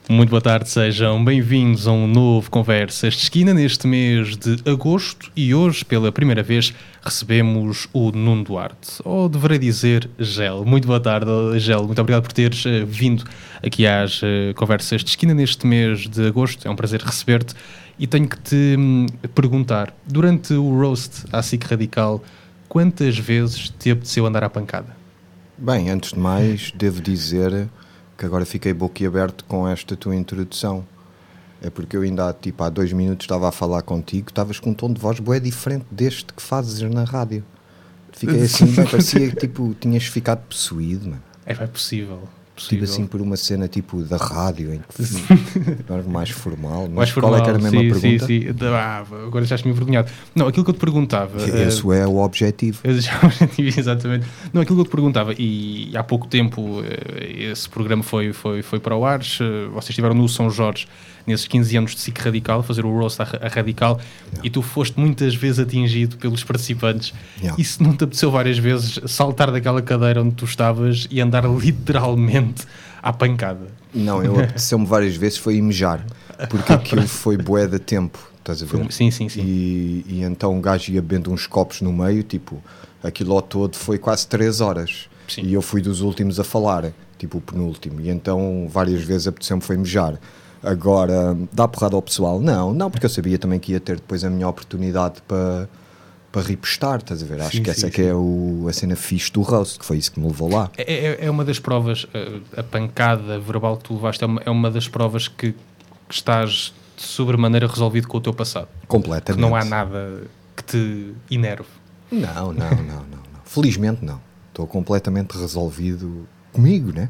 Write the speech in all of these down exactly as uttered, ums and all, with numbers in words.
Muito boa tarde, sejam bem-vindos a um novo Conversas de Esquina neste mês de agosto e hoje, pela primeira vez, recebemos o Nuno Duarte, ou deverei dizer Gel. Muito boa tarde, Gel, muito obrigado por teres uh, vindo aqui às uh, Conversas de Esquina neste mês de agosto, é um prazer receber-te e tenho que te hum, perguntar, durante o roast à S I C Radical, quantas vezes te apeteceu andar à pancada? Bem, antes de mais, devo dizer que agora fiquei boquiaberto com esta tua introdução. É porque eu ainda tipo, há dois minutos estava a falar contigo, estavas com um tom de voz bué diferente deste que fazes na rádio. Fiquei assim, bem, parecia que tipo, tinhas ficado possuído, mano. É, é possível. Tipo assim por uma cena tipo da rádio, em que algo mais formal. Mas mais formal, qual é que era a mesma sim, pergunta? Sim, sim. Ah, agora já me envergonhado. Não, aquilo que eu te perguntava... Esse uh, é o objetivo. Esse é o objetivo, exatamente. Não, aquilo que eu te perguntava, e há pouco tempo esse programa foi, foi, foi para o ar, vocês estiveram no São Jorge, nesses quinze anos de S I C Radical, fazer o roast a Radical, yeah. E tu foste muitas vezes atingido pelos participantes. Yeah. E se não te apeteceu várias vezes saltar daquela cadeira onde tu estavas e andar literalmente à pancada? Não, eu apeteceu-me várias vezes foi imejar, porque aquilo foi bué de tempo, estás a ver? Foi, sim, sim, sim. E, e então o gajo ia bebendo uns copos no meio, tipo, aquilo ao todo foi quase três horas. Sim. E eu fui dos últimos a falar, tipo o penúltimo, e então várias vezes apeteceu-me foi imejar. Agora, dá porrada ao pessoal? Não, não, porque eu sabia também que ia ter depois a minha oportunidade para para repostar, estás a ver? Acho sim, que essa sim, que sim. é o, a cena fixe do roast, que foi isso que me levou lá. É, é, é uma das provas, a, a pancada verbal que tu levaste, é uma, é uma das provas que, que estás de sobremaneira resolvido com o teu passado. Completamente. Que não há nada que te enerve. Não, não, não, não, não. Felizmente não. Estou completamente resolvido comigo, né?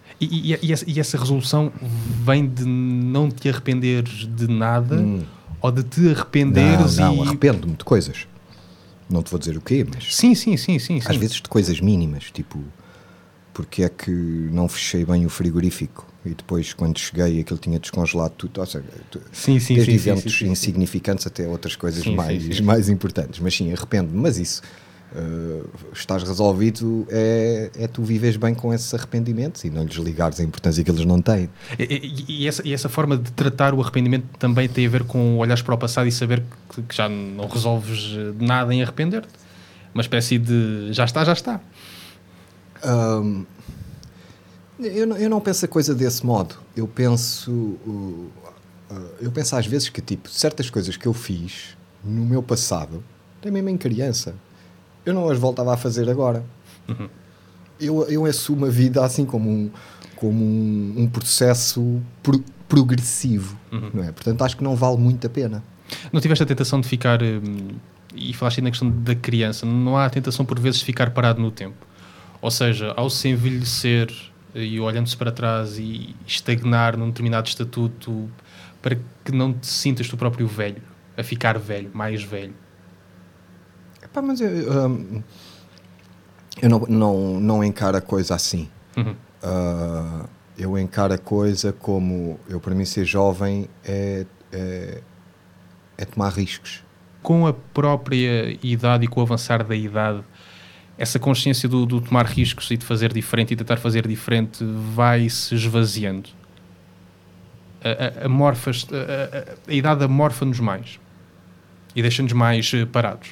E, e, e, essa, e essa resolução vem de não te arrependeres de nada hum. ou de te arrependeres não, e... Não, arrependo-me de coisas. Não te vou dizer o quê, mas... Sim, sim, sim, sim. Às sim. vezes de coisas mínimas, tipo... Porque é que não fechei bem o frigorífico e depois, quando cheguei, aquilo tinha descongelado tudo. Ou seja, sim, sim, desde sim, eventos sim, sim, insignificantes sim. até outras coisas sim, mais, sim, sim. mais importantes. Mas sim, arrependo-me. Mas isso... Uh, estás resolvido é, é tu vives bem com esses arrependimentos e não lhes ligares a importância que eles não têm. E, e, e, essa, e essa forma de tratar o arrependimento também tem a ver com olhares para o passado e saber que, que já não resolves nada em arrepender-te? Uma espécie de já está, já está. Um, eu, não, eu não penso a coisa desse modo. Eu penso uh, uh, eu penso às vezes que tipo, certas coisas que eu fiz no meu passado, até mesmo em criança, eu não as voltava a fazer agora. Uhum. Eu, eu assumo a vida assim como um, como um, um processo pro, progressivo. Uhum. Não é? Portanto, acho que não vale muito a pena. Não tiveste a tentação de ficar, e falaste aí na questão da criança, não há a tentação por vezes de ficar parado no tempo? Ou seja, ao se envelhecer e olhando-se para trás e estagnar num determinado estatuto para que não te sintas tu próprio velho, a ficar velho, mais velho? Epá, mas eu, um, eu não, não, não encaro a coisa assim. Uhum. Uh, eu encaro a coisa como, eu para mim ser jovem é, é, é tomar riscos. Com a própria idade e com o avançar da idade, essa consciência do, do tomar riscos e de fazer diferente e tentar fazer diferente vai-se esvaziando. A, a, a, morfas, a, a, a idade amorfa-nos mais e deixa-nos mais parados.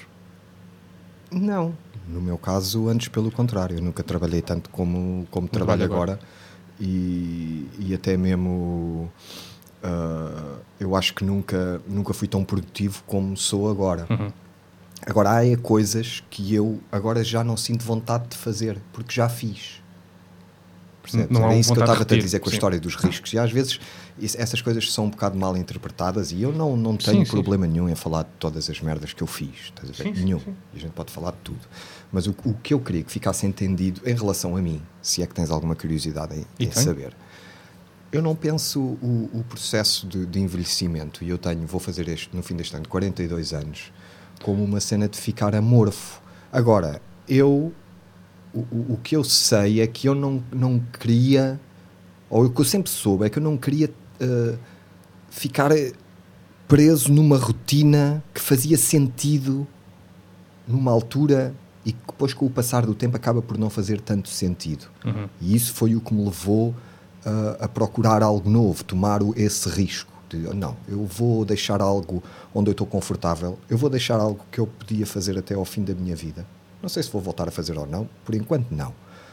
Não, no meu caso, antes pelo contrário. Eu nunca trabalhei tanto como, como trabalho agora, agora. E, e até mesmo uh, eu acho que nunca, nunca fui tão produtivo como sou agora. Uhum. Agora há coisas que eu agora já não sinto vontade de fazer, porque já fiz. Percebes? Não Era um isso que eu estava a repetir, dizer com a sim. história dos riscos. E às vezes isso, essas coisas são um bocado mal interpretadas e eu não, não tenho sim, problema sim. nenhum em falar de todas as merdas que eu fiz. Estás a ver? Sim, nenhum. Sim, sim. E a gente pode falar de tudo. Mas o, o que eu queria que ficasse entendido em relação a mim, se é que tens alguma curiosidade em, em saber, eu não penso o, o processo de, de envelhecimento, e eu tenho, vou fazer este, no fim deste ano, quarenta e dois anos, como uma cena de ficar amorfo. Agora, eu... O, o, o que eu sei é que eu não, não queria, ou o que eu sempre soube, é que eu não queria uh, ficar preso numa rotina que fazia sentido numa altura e que depois, com o passar do tempo, acaba por não fazer tanto sentido. Uhum. E isso foi o que me levou a, a procurar algo novo, tomar esse risco. De, não, eu vou deixar algo onde eu estou confortável, eu vou deixar algo que eu podia fazer até ao fim da minha vida. Não sei se vou voltar a fazer ou não, por enquanto não.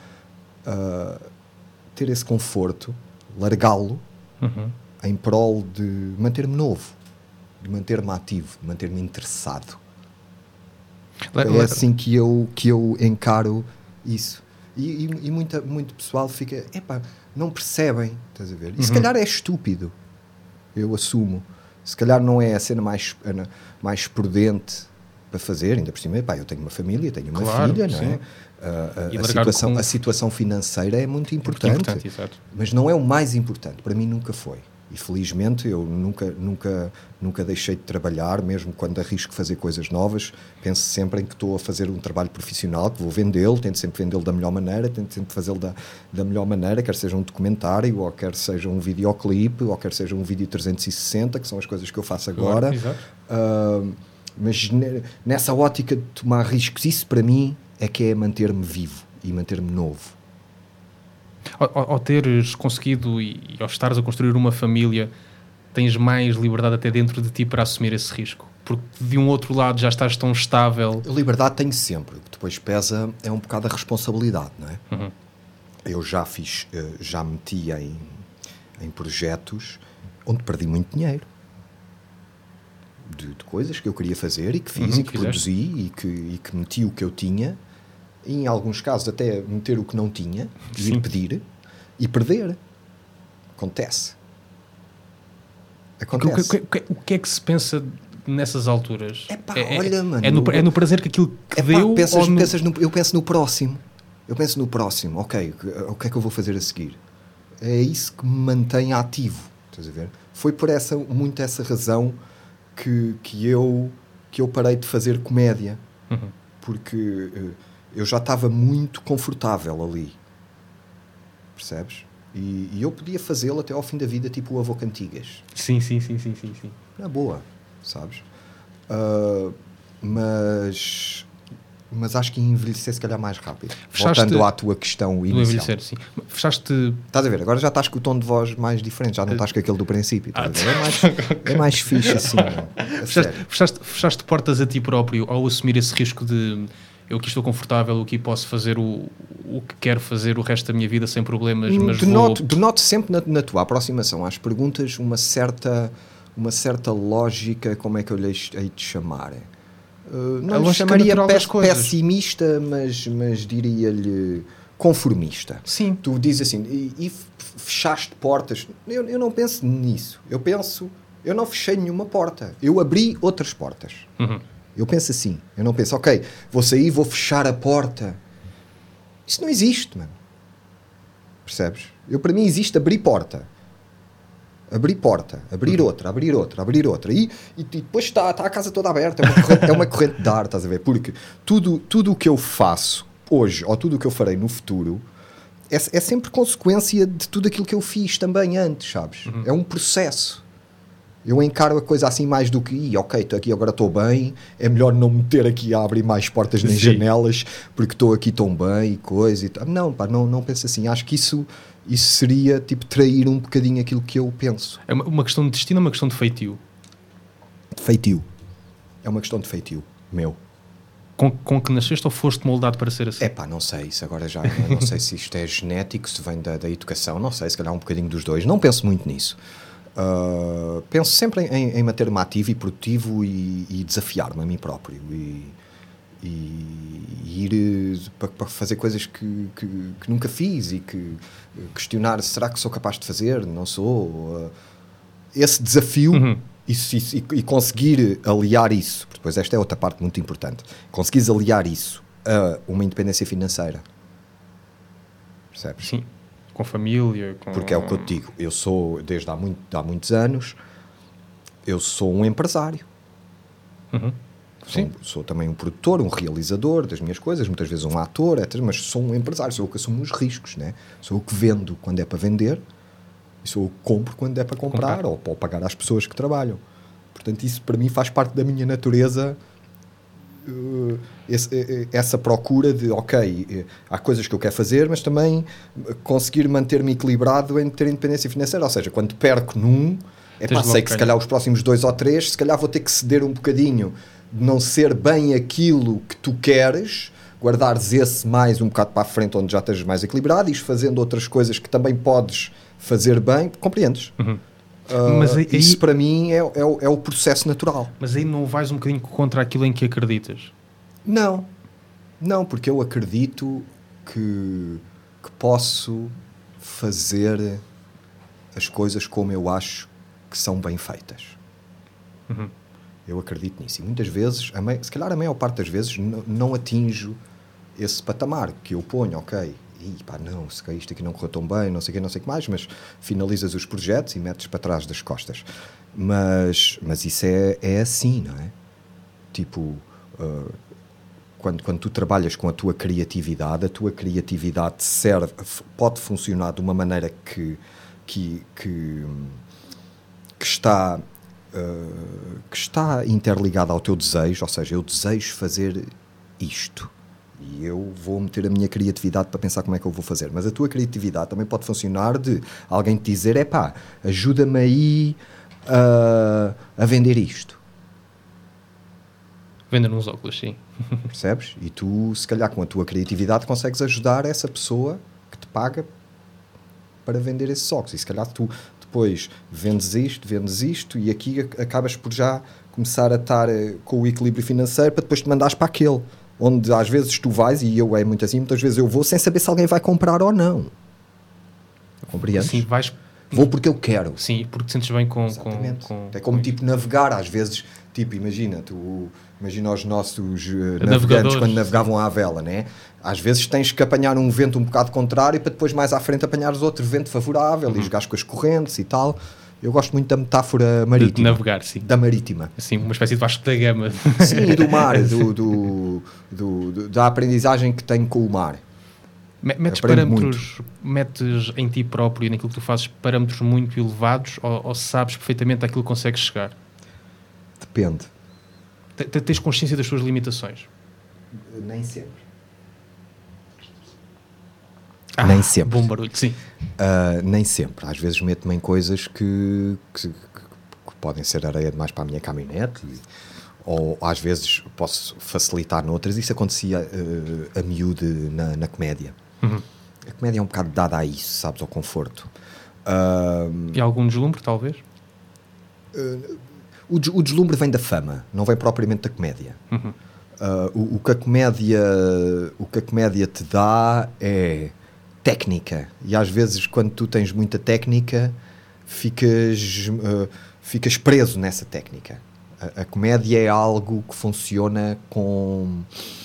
Uh, ter esse conforto, largá-lo, uhum. em prol de manter-me novo, de manter-me ativo, de manter-me interessado. É assim que eu, que eu encaro isso. E, e, e muita, muito pessoal fica, epá, não percebem, estás a ver? E uhum. se calhar é estúpido, eu assumo. Se calhar não é a cena mais, mais prudente para fazer, ainda por cima, epá, eu tenho uma família, tenho uma claro, filha, não é? Uh, a, a, situação, com... a situação financeira é muito importante, muito importante mas não é o mais importante, para mim nunca foi. E felizmente eu nunca, nunca, nunca deixei de trabalhar, mesmo quando arrisco fazer coisas novas, penso sempre em que estou a fazer um trabalho profissional, que vou vendê-lo, tento sempre vendê-lo da melhor maneira, tento sempre fazê-lo da, da melhor maneira, quer seja um documentário, ou quer seja um videoclipe, ou quer seja um vídeo trezentos e sessenta, que são as coisas que eu faço agora. Claro, uh, mas nessa ótica de tomar riscos, isso para mim é que é manter-me vivo e manter-me novo. Ao, ao teres conseguido e ao estares a construir uma família, tens mais liberdade até dentro de ti para assumir esse risco? Porque de um outro lado já estás tão estável. A liberdade tenho sempre, o que depois pesa é um bocado a responsabilidade, não é? Uhum. Eu já fiz, já meti em, em projetos onde perdi muito dinheiro. De, de coisas que eu queria fazer e que fiz uhum, e que fizeste. produzi e que, e que meti o que eu tinha. Em alguns casos até meter o que não tinha, ir pedir e perder. Acontece. Acontece. O que, o, que, o que é que se pensa nessas alturas? Epá, é, olha, mano, é, no, é no prazer que aquilo que epá, deu? Pensas, no... Pensas no, eu penso no próximo. Eu penso no próximo. Ok, o que é que eu vou fazer a seguir? É isso que me mantém ativo. Estás a ver? Foi por essa, muito essa razão que, que, eu, que eu parei de fazer comédia. Uhum. Porque... eu já estava muito confortável ali, percebes? E, e eu podia fazê-lo até ao fim da vida, tipo o Avô Cantigas. Sim, sim, sim, sim, sim, sim. Na boa, sabes? Uh, mas, mas acho que ia envelhecer se calhar mais rápido. Fechaste, voltando à tua questão inicial. Envelhecer, sim. Fechaste... Estás a ver? Agora já estás com o tom de voz mais diferente, já não estás com aquele do princípio. Ah, é, mais, é mais fixe assim. Fechaste, fechaste, fechaste portas a ti próprio ao assumir esse risco de... eu aqui estou confortável, eu aqui posso fazer o, o que quero fazer o resto da minha vida sem problemas, mas denote, vou... denote sempre na, na tua aproximação às perguntas uma certa, uma certa lógica, como é que eu lhe hei de chamar? Uh, não lhe chamaria pe- pessimista, mas, mas diria-lhe conformista. Sim. Tu dizes assim, e, e fechaste portas. Eu, eu não penso nisso. Eu penso, eu não fechei nenhuma porta. Eu abri outras portas. Uhum. Eu penso assim, eu não penso, ok, vou sair, vou fechar a porta. Isso não existe, mano. Percebes? Eu, para mim existe abrir porta. Abrir porta, abrir uhum. outra, abrir outra, abrir outra. E, e, e depois está, está a casa toda aberta, é uma corrente, é uma corrente de ar, estás a ver? Porque tudo, tudo o que eu faço hoje, ou tudo o que eu farei no futuro, é, é sempre consequência de tudo aquilo que eu fiz também antes, sabes? Uhum. É um processo. Eu encaro a coisa assim mais do que, ok, estou aqui, agora estou bem, é melhor não me ter aqui a abrir mais portas nem Sim. janelas, porque estou aqui tão bem e coisa e tal. Não, pá, não, não penso assim. Acho que isso, isso seria, tipo, trair um bocadinho aquilo que eu penso. É uma, uma questão de destino ou uma questão de feitio? De feitio. É uma questão de feitio, meu. Com, com que nasceste ou foste moldado para ser assim? É pá, não sei, isso agora já, não sei se isto é genético, se vem da, da educação, não sei, se calhar um bocadinho dos dois. Não penso muito nisso. Uh, penso sempre em, em manter-me ativo e produtivo e, e desafiar-me a mim próprio e, e, e ir para, para fazer coisas que, que, que nunca fiz e que questionar, será que sou capaz de fazer? Não sou. Uh, esse desafio uhum. isso, isso, e, e conseguir aliar isso, porque depois esta é outra parte muito importante, conseguires aliar isso a uma independência financeira, percebes? Sim. Com família, com... Porque é o que eu te digo, eu sou, desde há, muito, há muitos anos, eu sou um empresário. Uhum. Sou, sou também um produtor, um realizador das minhas coisas, muitas vezes um ator, etcétera. Mas sou um empresário, sou eu que assumo os riscos, né? Sou eu que vendo quando é para vender e sou eu que compro quando é para comprar, comprar. Ou para pagar às pessoas que trabalham. Portanto, isso para mim faz parte da minha natureza uh, esse, essa procura de, ok, há coisas que eu quero fazer, mas também conseguir manter-me equilibrado em ter independência financeira. Ou seja, quando perco num, é pá, sei que se calhar os próximos dois ou três, se calhar vou ter que ceder um bocadinho de não ser bem aquilo que tu queres, guardares esse mais um bocado para a frente onde já estejas mais equilibrado e fazendo outras coisas que também podes fazer bem, compreendes? Uhum. Uh, mas aí, isso para mim é, é, é o processo natural. Mas aí não vais um bocadinho contra aquilo em que acreditas? Não, não, porque eu acredito que, que posso fazer as coisas como eu acho que são bem feitas. Uhum. Eu acredito nisso. E muitas vezes, a me... se calhar a maior parte das vezes, n- não atinjo esse patamar que eu ponho, ok. E pá, não, se calhar isto aqui não correu tão bem, não sei o que, não sei o que mais, mas finalizas os projetos e metes para trás das costas. Mas, mas isso é, é assim, não é? Tipo, uh, quando, quando tu trabalhas com a tua criatividade, a tua criatividade serve, pode funcionar de uma maneira que, que, que, que está... Uh, que está interligada ao teu desejo, ou seja, eu desejo fazer isto e eu vou meter a minha criatividade para pensar como é que eu vou fazer, mas a tua criatividade também pode funcionar de alguém te dizer, epá, ajuda-me aí uh, a vender isto. Vender uns óculos, sim. Percebes? E tu, se calhar com a tua criatividade consegues ajudar essa pessoa que te paga para vender esses óculos, e se calhar tu depois vendes isto, vendes isto e aqui acabas por já começar a estar com o equilíbrio financeiro para depois te mandares para aquele, onde às vezes tu vais, e eu é muito assim, muitas vezes eu vou sem saber se alguém vai comprar ou não. Compreendes? Sim, vais... Vou porque eu quero. Sim, porque te sentes bem com... Exatamente. com, com é como com tipo navegar, às vezes, tipo, imagina, tu, imagina os nossos uh, navegantes navegadores, quando navegavam à vela, né? Às vezes tens que apanhar um vento um bocado contrário para depois mais à frente apanhares outro vento favorável, uhum. E jogares com as correntes e tal. Eu gosto muito da metáfora marítima. De navegar, sim. Da marítima. Sim, uma espécie de Vasco da Gama. Sim, e do mar, do, do, do, do, da aprendizagem que tenho com o mar. Metes parâmetros, muito. metes em ti próprio e naquilo que tu fazes parâmetros muito elevados ou, ou sabes perfeitamente àquilo que consegues chegar? Depende. T- tens consciência das tuas limitações? Nem sempre. Ah, nem sempre. Bom barulho, sim. Uh, nem sempre. Às vezes meto-me em coisas que, que, que, que podem ser areia demais para a minha caminhonete e, ou às vezes posso facilitar noutras. Isso acontecia uh, a miúde na, na comédia. Uhum. A comédia é um bocado dada a isso, sabes, ao conforto. Uh, e algum deslumbre, talvez? Uh, o, des- o deslumbre vem da fama, não vem propriamente da comédia. Uhum. Uh, o, o, que a comédia, o que a comédia te dá é técnica. E às vezes, quando tu tens muita técnica, ficas, uh, ficas preso nessa técnica. A, a comédia é algo que funciona com...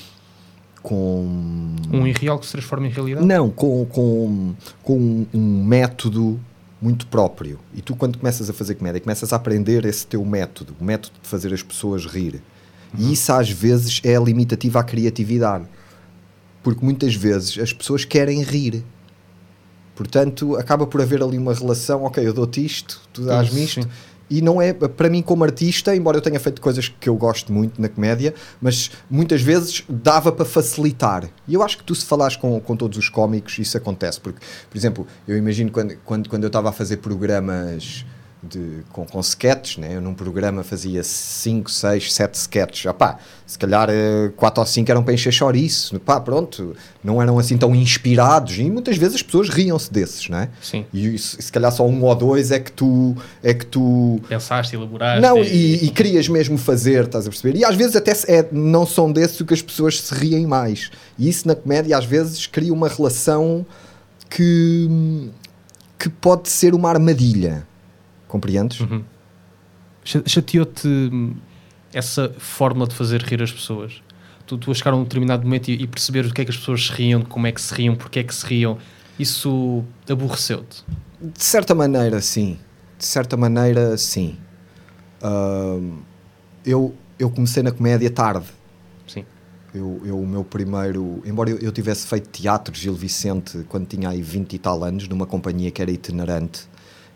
com um irreal que se transforma em realidade? Não, com, com, com um, um método muito próprio. E tu, quando começas a fazer comédia, começas a aprender esse teu método, o método de fazer as pessoas rir. Uhum. E isso, às vezes, é limitativo à criatividade. Porque muitas vezes as pessoas querem rir. Portanto, acaba por haver ali uma relação, ok, eu dou-te isto, tu dás-me isto. Sim. E não é, para mim como artista, embora eu tenha feito coisas que eu gosto muito na comédia, mas muitas vezes dava para facilitar. E eu acho que tu, se falares com, com todos os cómicos, isso acontece. Porque, por exemplo, eu imagino quando, quando, quando eu estava a fazer programas de, com, com sketches, né? Eu num programa fazia cinco, seis, sete sketches. Opá, se calhar quatro ou cinco eram para encher chouriço. Pá, pronto, não eram assim tão inspirados. E muitas vezes as pessoas riam-se desses, não é? Sim. E se, se calhar só um ou dois é que tu... É que tu pensaste, elaboraste. Não, e... E, e querias mesmo fazer, estás a perceber? E às vezes até é, não são desses que as pessoas se riem mais. E isso na comédia às vezes cria uma relação que, que pode ser uma armadilha. Compreendes? Uhum. Chateou-te essa forma de fazer rir as pessoas? Tu, tu a chegar a um determinado momento e, e perceber o que é que as pessoas se riam, como é que se riam, porque é que se riam, isso aborreceu-te? De certa maneira, sim. De certa maneira, sim. Uh, eu, eu comecei na comédia tarde. Sim. Eu, eu, o meu primeiro... Embora eu, eu tivesse feito teatro, Gil Vicente, quando tinha aí vinte e tal anos, numa companhia que era itinerante,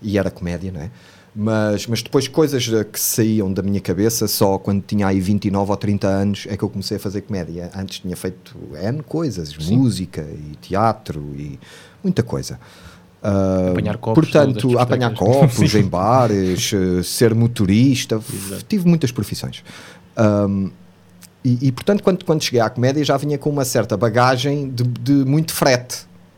e era comédia, não é? Mas, mas depois coisas que saíam da minha cabeça só quando tinha aí vinte e nove ou trinta anos é que eu comecei a fazer comédia. Antes tinha feito N coisas, Sim. música e teatro e muita coisa. Uh, apanhar copos. Portanto, apanhar copos em bares, ser motorista, Exato. Tive muitas profissões. Um, e, e portanto, quando, quando cheguei à comédia já vinha com uma certa bagagem de, de muito frete.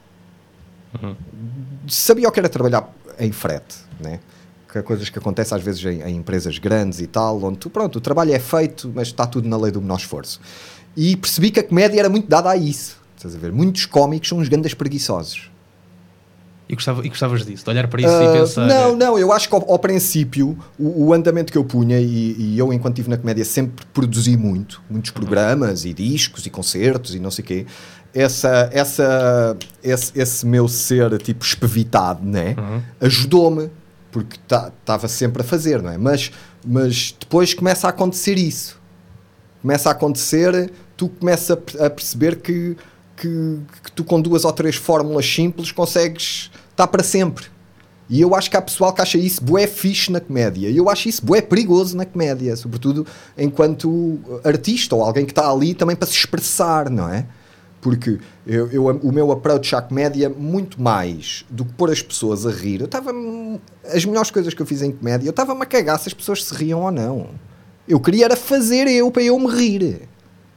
Uhum. Sabia o que era trabalhar em frete, né? Que coisas que acontecem às vezes em, em empresas grandes e tal, onde tu, pronto, o trabalho é feito, mas está tudo na lei do menor esforço. E percebi que a comédia era muito dada a isso. Estás a ver? Muitos cómicos são uns grandes preguiçosos. E, gostava, e gostavas disso? De olhar para isso uh, e pensar... Não, não, eu acho que ao, ao princípio o, o andamento que eu punha, e, e eu enquanto estive na comédia sempre produzi muito, muitos programas uhum. e discos e concertos e não sei o quê. Essa, essa, esse, esse meu ser tipo espevitado, né? Uhum. Ajudou-me. Porque estava tá, sempre a fazer, não é? Mas, mas depois começa a acontecer isso. Começa a acontecer, tu começas a, a perceber que, que, que tu com duas ou três fórmulas simples consegues estar para sempre. E eu acho que há pessoal que acha isso bué fixe na comédia. E eu acho isso bué perigoso na comédia. Sobretudo enquanto artista ou alguém que está ali também para se expressar, não é? Porque eu, eu, o meu approach à comédia, muito mais do que pôr as pessoas a rir, eu estava... As melhores coisas que eu fiz em comédia, eu estava-me a cagar se as pessoas se riam ou não. Eu queria era fazer eu, para eu me rir.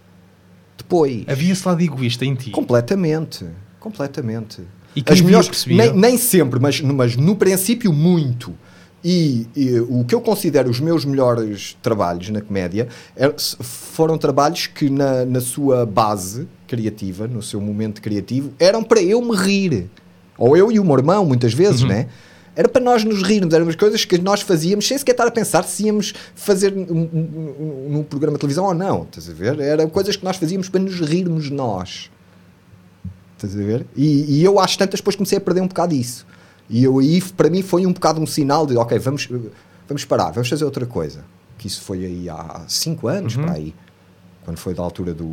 Depois... Havia esse lado egoísta em ti? Completamente. Completamente. E que as melhores, nem, nem sempre, mas, mas no princípio muito. E, e o que eu considero os meus melhores trabalhos na comédia é, foram trabalhos que na, na sua base criativa, no seu momento criativo, eram para eu me rir. Ou eu e o meu irmão, muitas vezes, uhum. né? Era para nós nos rirmos. Eram as coisas que nós fazíamos sem sequer estar a pensar se íamos fazer num um, um, um programa de televisão ou não. Estás a ver? Eram coisas que nós fazíamos para nos rirmos nós. Estás a ver? E, e eu às tantas depois comecei a perder um bocado disso. E eu aí, para mim, foi um bocado um sinal de, ok, vamos, vamos parar, vamos fazer outra coisa. Que isso foi aí há cinco anos, uhum. para aí. Quando foi da altura do...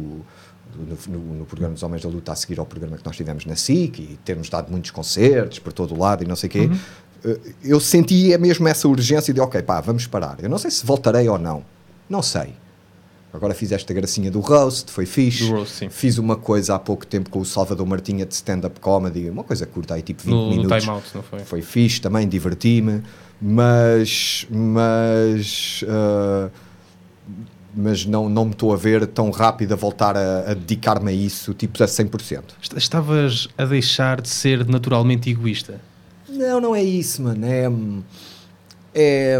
do no, no programa dos Homens da Luta, a seguir ao programa que nós tivemos na S I C, e termos dado muitos concertos por todo o lado e não sei o quê. Uhum. Eu sentia mesmo essa urgência de, ok, pá, vamos parar. Eu não sei se voltarei ou não. Não sei. Agora fiz esta gracinha do roast, foi fixe. Do roast, sim. Fiz uma coisa há pouco tempo com o Salvador Martinha de stand-up comedy, uma coisa curta aí, tipo vinte no, minutos. No time out, não foi? Foi fixe também, diverti-me, mas, mas, uh, mas não, não me estou a ver tão rápido a voltar a, a dedicar-me a isso, tipo a cem por cento. Estavas a deixar de ser naturalmente egoísta? Não, não é isso, mano. É... é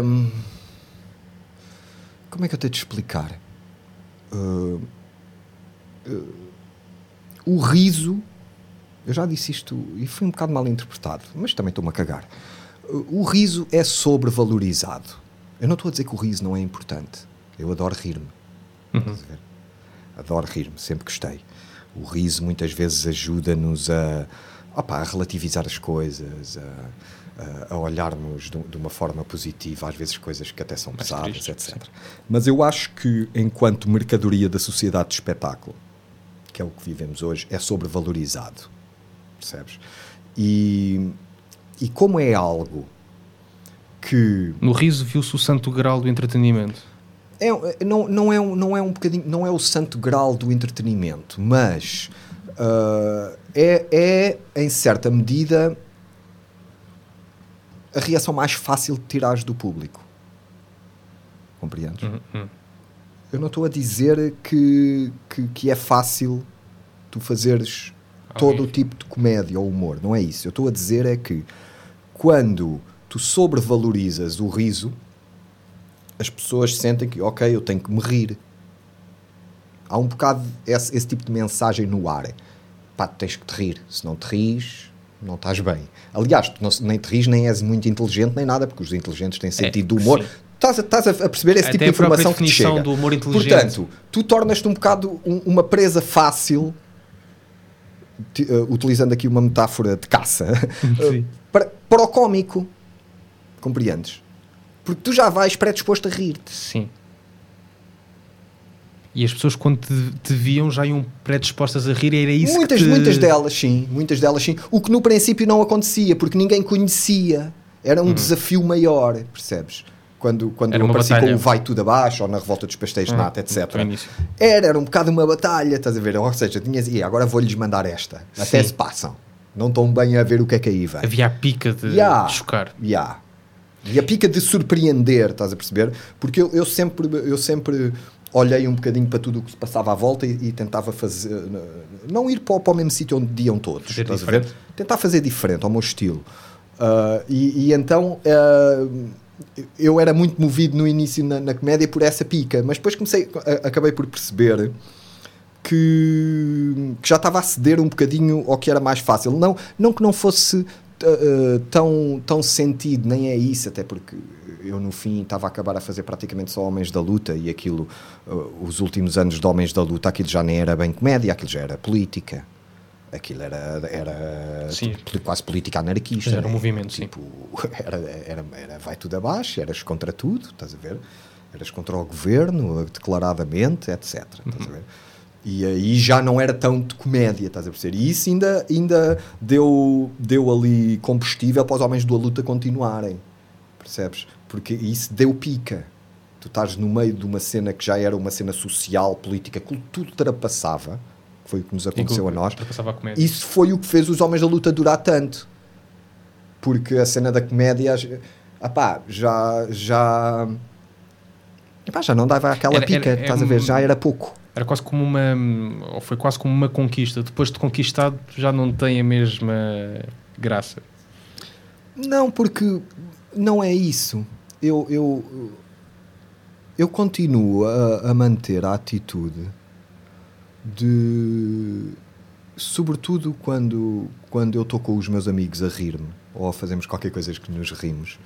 como é que eu tenho de explicar? Uh, uh, o riso, eu já disse isto e foi um bocado mal interpretado, mas também estou-me a cagar. Uh, o riso é sobrevalorizado. Eu não estou a dizer que o riso não é importante. Eu adoro rir-me. Uhum. Adoro rir-me, sempre gostei. O riso muitas vezes ajuda-nos a, opa, a relativizar as coisas, a, a olharmos de, de uma forma positiva, às vezes coisas que até são mais pesadas, triste, etcétera. Sim. Mas eu acho que, enquanto mercadoria da sociedade de espetáculo, que é o que vivemos hoje, é sobrevalorizado. Percebes? E, e como é algo que... No riso viu-se o santo grau do entretenimento. É, não, não, é um, não é um bocadinho, não é o santo grau do entretenimento, mas uh, é, é, em certa medida, a reação mais fácil de tirares do público. Compreendes? Uhum, uhum. Eu não estou a dizer que, que, que é fácil tu fazeres okay. todo o tipo de comédia ou humor, não é isso. Eu estou a dizer é que quando tu sobrevalorizas o riso, as pessoas sentem que, ok, eu tenho que me rir. Há um bocado esse, esse tipo de mensagem no ar. Pá, tu tens que te rir. Se não te rires, não estás bem. Aliás, tu não, nem te rires, nem és muito inteligente, nem nada, porque os inteligentes têm sentido é, de humor. Estás a, estás a perceber esse até tipo de informação que te chega. Do humor inteligente. Portanto, tu tornas-te um bocado um, uma presa fácil, te, uh, utilizando aqui uma metáfora de caça, uh, para, para o cómico. Compreendes? Porque tu já vais predisposto a rir-te. Sim. E as pessoas, quando te, te viam, já iam predispostas a rir, e era isso muitas, que te... Muitas delas, sim. Muitas delas, sim. O que no princípio não acontecia, porque ninguém conhecia. Era um uhum. desafio maior, percebes? Quando, quando eu apareci batalha. com o Vai Tudo Abaixo, ou na Revolta dos Pastéis de Nata, etcétera. Era, era um bocado uma batalha, estás a ver? Ou seja, tinhas, e agora vou-lhes mandar esta. Até Sim. se passam. Não estão bem a ver o que é que aí vem. Havia a pica de, yeah, de chocar. Yeah. E a pica de surpreender, estás a perceber? Porque eu, eu, sempre, eu sempre olhei um bocadinho para tudo o que se passava à volta e, e tentava fazer... Não ir para, para o mesmo sítio onde iam todos, fazer estás diferente. a ver? Tentar fazer diferente, ao meu estilo. Uh, e, e então... Uh, eu era muito movido no início na, na comédia por essa pica, mas depois comecei, a, acabei por perceber que, que já estava a ceder um bocadinho ao que era mais fácil. Não, não que não fosse uh, tão, tão sentido, nem é isso, até porque eu no fim estava a acabar a fazer praticamente só Homens da Luta e aquilo, uh, os últimos anos de Homens da Luta, aquilo já nem era bem comédia, aquilo já era política. Aquilo era, era tipo, quase política anarquista. Era um né? movimento, tipo, sim. Era, era, era vai tudo abaixo, eras contra tudo, estás a ver? Eras contra o governo, declaradamente, etcétera. Uhum. Estás a ver? E aí já não era tão de comédia, estás a perceber? E isso ainda, ainda deu, deu ali combustível para os Homens da Luta continuarem, percebes? Porque isso deu pica. Tu estás no meio de uma cena que já era uma cena social, política, que tudo ultrapassava. Foi o que nos aconteceu a nós. A Isso foi o que fez os Homens da Luta durar tanto. Porque a cena da comédia apá, já já apá, já não dava aquela era, pica, era, estás era, a ver? Já era pouco. Era quase como uma... Ou foi quase como uma conquista. Depois de conquistado já não tem a mesma graça. Não, porque não é isso. Eu, eu, eu continuo a, a manter a atitude de, sobretudo quando, quando eu estou com os meus amigos a rir-me ou fazemos qualquer coisa que nos rimos,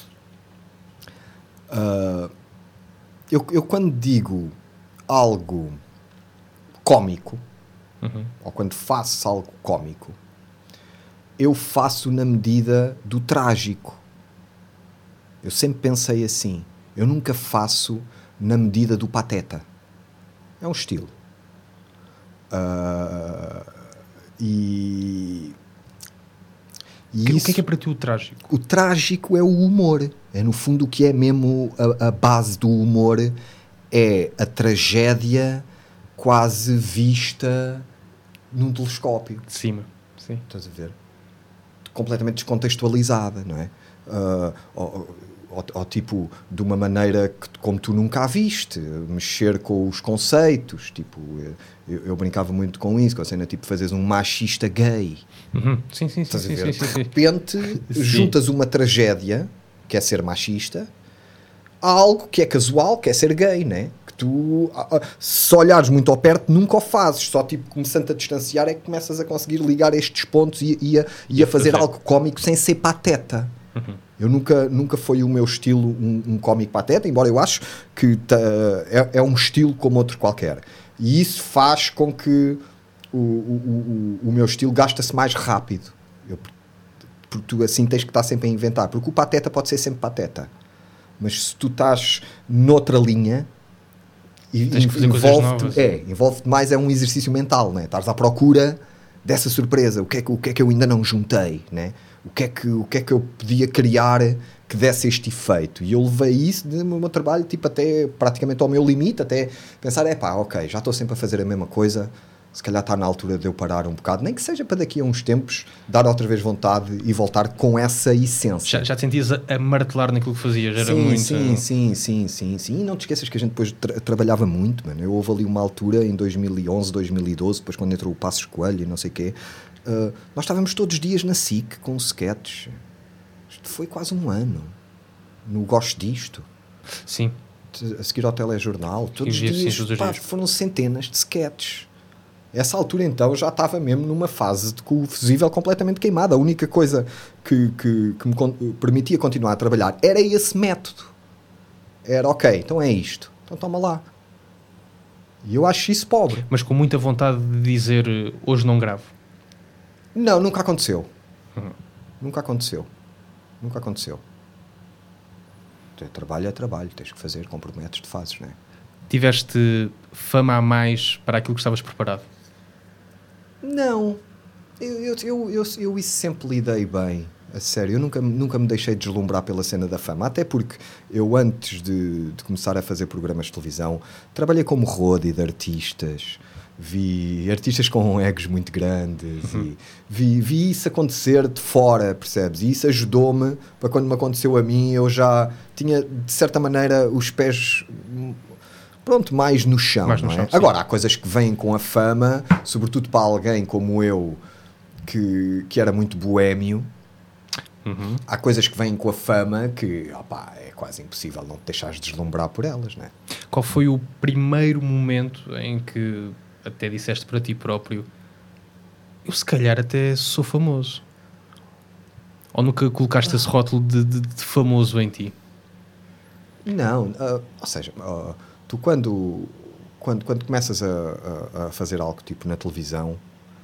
uh, eu, eu quando digo algo cómico, uhum. ou quando faço algo cómico, eu faço na medida do trágico. Eu sempre pensei assim, eu nunca faço na medida do pateta. É um estilo. Uh, e, e que, isso, o que é que é para ti o trágico? O trágico é o humor. É no fundo o que é mesmo a, a base do humor, é a tragédia quase vista num telescópio. De cima, sim. Estás a ver? Completamente descontextualizada, não é? Uh, ou, ou, ou tipo, de uma maneira que, como tu nunca a viste, mexer com os conceitos, tipo, eu, eu brincava muito com isso, com a cena, tipo, fazes um machista gay. Uhum. Sim, sim, sim, sim, sim, de sim, sim. repente, juntas uma tragédia, que é ser machista, a algo que é casual, que é ser gay, né? Que tu, se olhares muito ao perto, nunca o fazes, só tipo, começando a distanciar, é que começas a conseguir ligar estes pontos e, e, a, e a fazer algo cómico sem ser pateta. Uhum. Eu nunca, nunca foi o meu estilo um, um cómico pateta, embora eu acho que tá, é, é um estilo como outro qualquer. E isso faz com que o, o, o, o meu estilo gasta-se mais rápido. Eu, porque tu assim tens que estar sempre a inventar. Porque o pateta pode ser sempre pateta. Mas se tu estás noutra linha, envolve-te, é, envolve-te mais, é um exercício mental, né? Estás à procura dessa surpresa. O que é que, o que, é que eu ainda não juntei, né? O que, é que, o que é que eu podia criar que desse este efeito? E eu levei isso do meu trabalho tipo, até praticamente ao meu limite, até pensar, é pá, ok, já estou sempre a fazer a mesma coisa, se calhar está na altura de eu parar um bocado, nem que seja para daqui a uns tempos dar outra vez vontade e voltar com essa essência. Já, já te sentias a, a martelar naquilo que fazias? Era sim, muito... sim, sim, sim, sim, sim. E não te esqueças que a gente depois tra- trabalhava muito, mano. Eu houve ali uma altura em dois mil e onze, dois mil e doze, depois quando entrou o Passos Coelho e não sei o quê, uh, nós estávamos todos os dias na S I C com sketches. Isto foi quase um ano. No Gosto Disto. Sim. A seguir ao telejornal. Todos os dias, sim, pá, foram centenas de sketches. Essa altura, então, já estava mesmo numa fase de com o fusível completamente queimado. A única coisa que, que, que me con- permitia continuar a trabalhar era esse método. Era, ok, então é isto. Então toma lá. E eu acho isso pobre. Mas com muita vontade de dizer, hoje não gravo? Não, nunca aconteceu. Uhum. Nunca aconteceu. Nunca aconteceu. Trabalho é trabalho. Tens que fazer, comprometes, te fazes, não é? Tiveste fama a mais para aquilo que estavas preparado? Não, eu, eu, eu, eu, eu isso sempre lidei bem. A sério, eu nunca, nunca me deixei deslumbrar pela cena da fama, até porque eu, antes de, de começar a fazer programas de televisão, trabalhei como roadie de artistas, vi artistas com egos muito grandes, uhum. e vi, vi isso acontecer de fora, percebes? E isso ajudou-me para quando me aconteceu a mim, eu já tinha, de certa maneira, os pés... Pronto, mais no chão, mais no não é? Chão, agora, há coisas que vêm com a fama, sobretudo para alguém como eu, que, que era muito boémio. Uhum. Há coisas que vêm com a fama que opa, é quase impossível não te deixares deslumbrar por elas, não é? Qual foi o primeiro momento em que até disseste para ti próprio, eu se calhar até sou famoso? Ou nunca colocaste ah. esse rótulo de, de, de famoso em ti? Não, uh, ou seja, uh, tu quando, quando, quando começas a, a, a fazer algo tipo na televisão,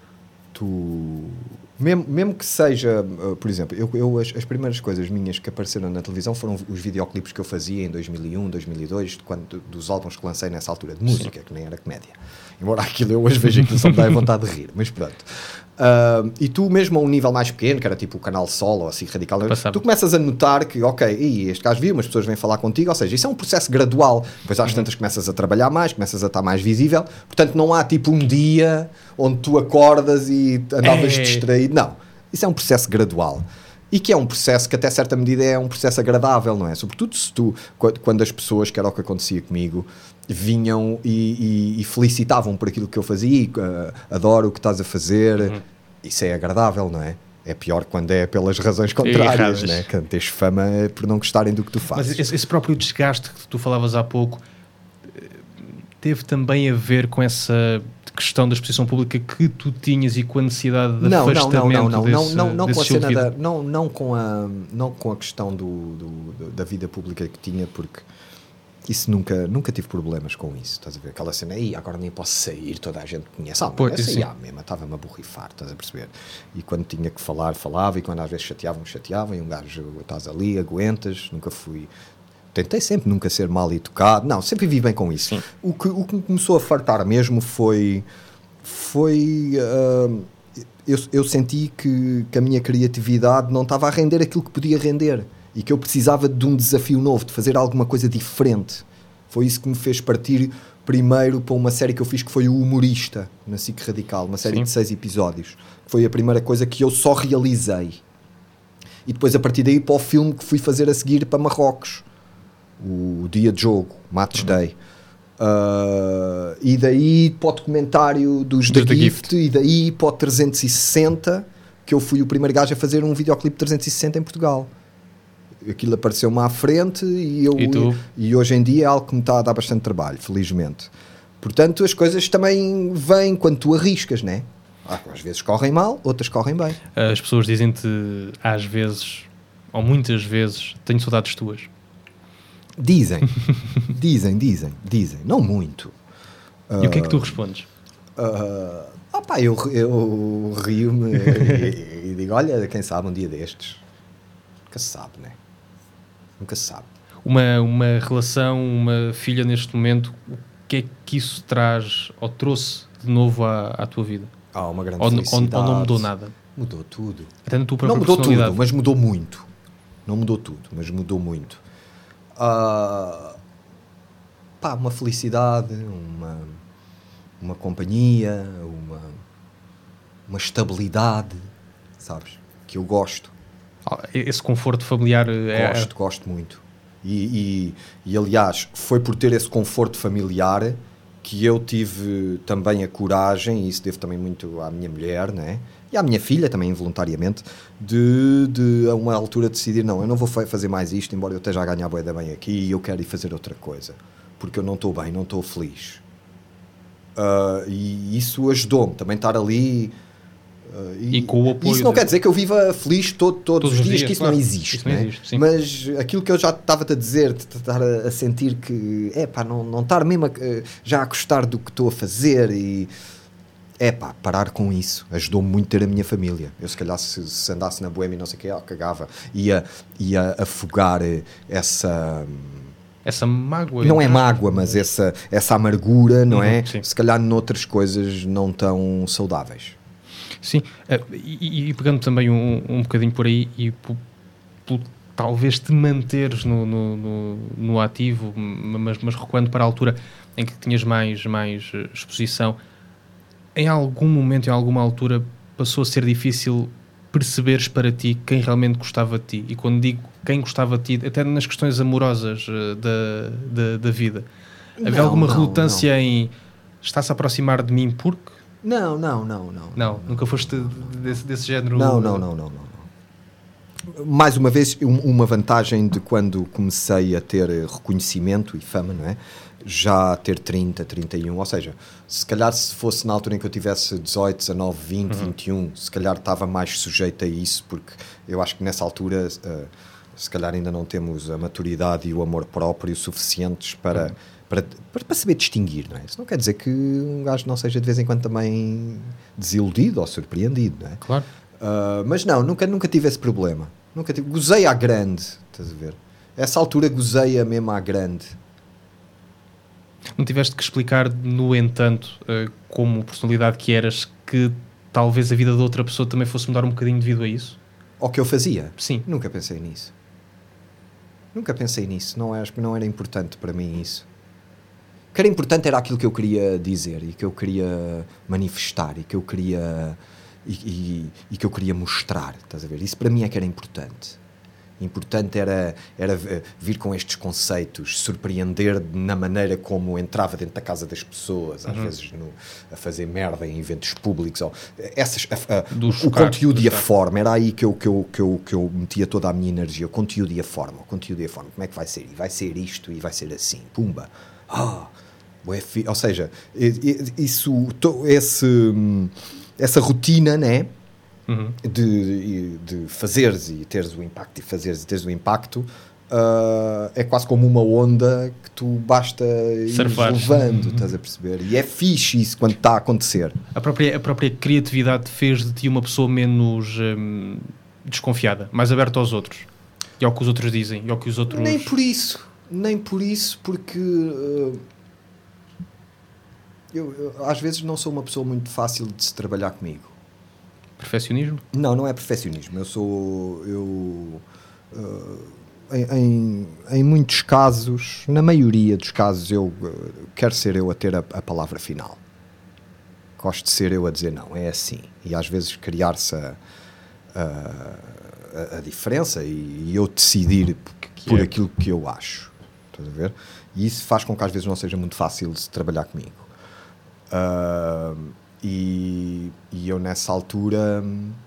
tu... Mesmo, mesmo que seja, uh, por exemplo, eu, eu, as, as primeiras coisas minhas que apareceram na televisão foram os videoclipes que eu fazia em dois mil e um, dois mil e dois, quando, dos álbuns que lancei nessa altura de música, Sim. que nem era comédia. Embora aquilo eu hoje vejo aquilo só me dá vontade de rir, mas pronto. Uh, e tu mesmo a um nível mais pequeno, que era tipo o canal Solo, assim, Radical, Passava. Tu começas a notar que, ok, e este gajo viu, mas as pessoas vêm falar contigo, ou seja, isso é um processo gradual. Depois às uhum. tantas começas a trabalhar mais, começas a estar mais visível, portanto não há tipo um dia onde tu acordas e andavas é. distraído, não. Isso é um processo gradual. E que é um processo que até certa medida é um processo agradável, não é? Sobretudo se tu, quando as pessoas, que era o que acontecia comigo, vinham e, e, e felicitavam por aquilo que eu fazia, uh, adoro o que estás a fazer, uhum. isso é agradável, não é? É pior quando é pelas razões contrárias, né? Quando tens fama é por não gostarem do que tu fazes. Mas esse, esse próprio desgaste que tu falavas há pouco teve também a ver com essa questão da exposição pública que tu tinhas e com a necessidade de não, afastamento não, não, não, desse, não, não, não, com a cena da, vida. não, não com a não com a questão do, do, da vida pública que tinha, porque isso nunca, nunca tive problemas com isso, estás a ver? Aquela cena aí, agora nem posso sair, toda a gente conhece. Ah, pois, essa aí, ah, mesmo, estava-me a borrifar, estás a perceber? E quando tinha que falar, falava, e quando às vezes chateavam, chateavam, e um gajo, estás ali, aguentas, nunca fui... Tentei sempre nunca ser mal educado, não, sempre vivi bem com isso. O que, o que me começou a fartar mesmo foi... foi uh, eu, eu senti que, que a minha criatividade não estava a render aquilo que podia render e que eu precisava de um desafio novo, de fazer alguma coisa diferente. Foi isso que me fez partir primeiro para uma série que eu fiz, que foi o Humorista, na S I C Radical, uma série Sim. de seis episódios. Foi a primeira coisa que eu só realizei. E depois a partir daí para o filme que fui fazer a seguir para Marrocos, o Dia de Jogo, Match uhum. Day. Uh, e daí para o documentário dos The, The Gift, Gift, e daí para o trezentos e sessenta, que eu fui o primeiro gajo a fazer um videoclipe trezentos e sessenta em Portugal. Aquilo apareceu-me à frente e, eu, e, e hoje em dia é algo que me está a dar bastante trabalho, felizmente. Portanto, as coisas também vêm quando tu arriscas, né? Às vezes correm mal, outras correm bem. As pessoas dizem-te, às vezes, ou muitas vezes, tenho saudades tuas. Dizem, dizem, dizem, dizem, não muito. E uh, o que é que tu respondes? Uh, opa, eu, eu rio-me e, e digo, olha, quem sabe um dia destes. Nunca se sabe, né? Nunca se sabe. Uma, uma relação, uma filha neste momento, o que é que isso traz ou trouxe de novo à, à tua vida? Ah, uma grande ou, felicidade. Ou, ou não mudou nada? Mudou tudo. Até na tua própria não mudou personalidade. tudo, mas mudou muito. Não mudou tudo, mas mudou muito. Uh, pá, uma felicidade, uma, uma companhia, uma, uma estabilidade, sabes? Que eu gosto. Esse conforto familiar é... Gosto, gosto muito. E, e, e, aliás, foi por ter esse conforto familiar que eu tive também a coragem, e isso devo também muito à minha mulher, né? E à minha filha também, involuntariamente, de, de a uma altura decidir, não, eu não vou fazer mais isto, embora eu esteja a ganhar bué da bem aqui, e eu quero ir fazer outra coisa, porque eu não estou bem, não estou feliz. Uh, e isso ajudou-me, também estar ali... Uh, e, e com o apoio isso não de... quer dizer que eu viva feliz todo, todos, todos os dias, dias que isso claro. não existe, isso não né? existe mas aquilo que eu já estava-te a dizer, de estar a, a sentir que é pá, não, não estar mesmo a, já a gostar do que estou a fazer e é pá, parar com isso ajudou-me muito ter a minha família. Eu se calhar se, se andasse na boêmia não sei o que, eu cagava, ia, ia afogar essa... essa mágoa, não é mágoa, mas essa, essa amargura, não uhum, é? Sim. Se calhar noutras coisas não tão saudáveis. Sim, uh, e, e pegando também um, um bocadinho por aí e por, por talvez te manteres no, no, no, no ativo, mas, mas recuando para a altura em que tinhas mais, mais exposição, em algum momento, em alguma altura, passou a ser difícil perceberes para ti quem realmente gostava de ti? E quando digo quem gostava de ti, até nas questões amorosas uh, da, da, da vida, havia não, alguma não, relutância não. em está-se a aproximar de mim porque... Não, não, não, não. Não, não nunca foste não, desse, desse género? Não, não, não, não, não. Mais uma vez, uma vantagem de quando comecei a ter reconhecimento e fama, não é? Já ter trinta, trinta e um, ou seja, se calhar se fosse na altura em que eu tivesse dezoito, dezanove, vinte, uhum. vinte e um, se calhar estava mais sujeito a isso, porque eu acho que nessa altura uh, se calhar ainda não temos a maturidade e o amor próprio suficientes para, uhum. para, para, para saber distinguir, não é? Isso não quer dizer que um gajo não seja de vez em quando também desiludido ou surpreendido, não é? Claro. Uh, mas não, nunca, nunca tive esse problema. Nunca tive. Gozei à grande, estás a ver? Essa altura gozei-a mesmo à grande. Não tiveste que explicar, no entanto, uh, como personalidade que eras, que talvez a vida de outra pessoa também fosse mudar um bocadinho devido a isso? Ao que eu fazia? Sim. Nunca pensei nisso. Nunca pensei nisso. Não era, não era importante para mim isso. O que era importante era aquilo que eu queria dizer e que eu queria manifestar e que eu queria... E, e, e que eu queria mostrar, estás a ver? Isso para mim é que era importante. Importante era, era vir com estes conceitos, surpreender na maneira como entrava dentro da casa das pessoas, às uhum. vezes no, a fazer merda em eventos públicos. Ou, essas, a, a, o, o conteúdo e a forma, era aí que eu, que, eu, que, eu, que eu metia toda a minha energia. O conteúdo e a forma, o conteúdo e a forma. Como é que vai ser? E vai ser isto e vai ser assim. Pumba. Ah, ou seja, isso, esse... essa rotina, né? Uhum. de, de fazeres e teres o impacto e fazeres e teres o impacto uh, é quase como uma onda que tu basta ir levando, uhum. estás a perceber? E é fixe isso quando está a acontecer. A própria, a própria criatividade fez de ti uma pessoa menos hum, desconfiada, mais aberta aos outros e ao que os outros dizem e ao que os outros... Nem por isso, nem por isso, porque uh, eu, eu às vezes não sou uma pessoa muito fácil de se trabalhar comigo. Perfeccionismo? Não, não é perfeccionismo. Eu sou... Eu, uh, em, em, em muitos casos, na maioria dos casos, eu uh, quero ser eu a ter a, a palavra final. Gosto de ser eu a dizer não, é assim. E às vezes criar-se a, a, a diferença e, e eu decidir que por é? aquilo que eu acho. Estás a ver? E isso faz com que às vezes não seja muito fácil de trabalhar comigo. Uh, E, e eu nessa altura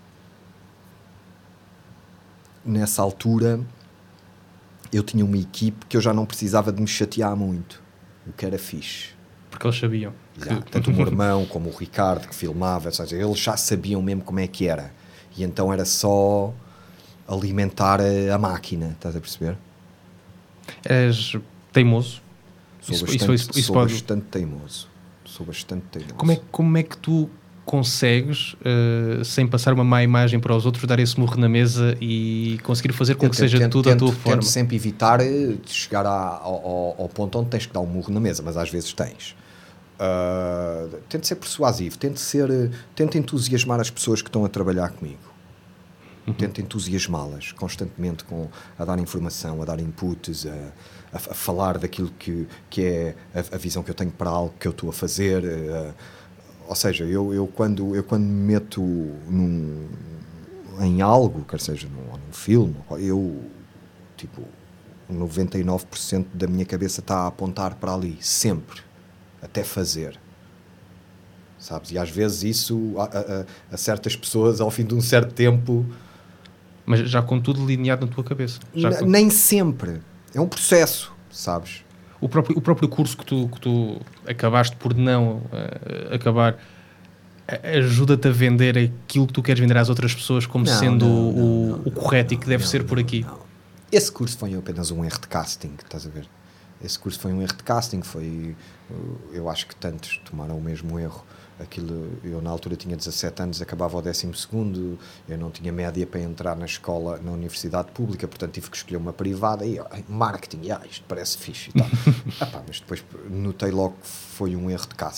nessa altura eu tinha uma equipe que eu já não precisava de me chatear muito, o que era fixe. Porque eles sabiam. Já, que... Tanto o meu irmão como o Ricardo que filmava, ou seja, eles já sabiam mesmo como é que era. E então era só alimentar a, a máquina, estás a perceber? És teimoso? Sou isso, bastante, isso, isso sou pode... bastante teimoso. Sou bastante teimoso. Como é, como é que tu consegues, uh, sem passar uma má imagem para os outros, dar esse murro na mesa e conseguir fazer com tento, que seja tento, tudo tento, a tua forma? Tento sempre evitar de chegar à, ao, ao ponto onde tens que dar um murro na mesa, mas às vezes tens. Uh, tento ser persuasivo, tento, ser, tento entusiasmar as pessoas que estão a trabalhar comigo. Uhum. Tento entusiasmá-las constantemente com, a dar informação, a dar inputs, a, a, a falar daquilo que, que é a, a visão que eu tenho para algo que eu estou a fazer. A, ou seja, eu, eu, quando, eu quando me meto num, em algo, quer seja num, num filme, eu, tipo, noventa e nove por cento da minha cabeça está a apontar para ali, sempre, até fazer. Sabes? E às vezes isso, a, a, a certas pessoas, ao fim de um certo tempo... Mas já com tudo delineado na tua cabeça? Já com... Nem sempre. É um processo, sabes? O próprio, o próprio curso que tu, que tu acabaste por não uh, acabar ajuda-te a vender aquilo que tu queres vender às outras pessoas como não, sendo não, o, não, não, o correto não, e que deve não, ser não, por aqui? Não. Esse curso foi apenas um erro de casting, estás a ver? Esse curso foi um erro de casting, foi... Eu acho que tantos tomaram o mesmo erro. Aquilo, eu na altura tinha dezassete anos, acabava o décimo segundo, eu não tinha média para entrar na escola, na universidade pública, portanto tive que escolher uma privada e marketing, ah, isto parece fixe e tal. Epá, mas depois notei logo que foi um erro de casting,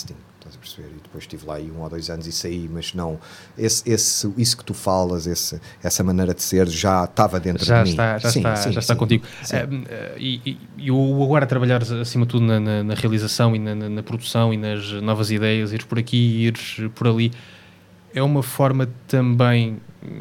Estás a perceber? E depois estive lá aí um ou dois anos e saí, mas não, esse, esse, isso que tu falas, esse, essa maneira de ser, já estava dentro já de está, mim. Já sim, está, sim, já está sim, contigo. sim. Uh, e, e eu agora trabalhar acima de tudo na, na, na realização e na, na, na produção e nas novas ideias, ires por aqui, ires por ali, é uma forma também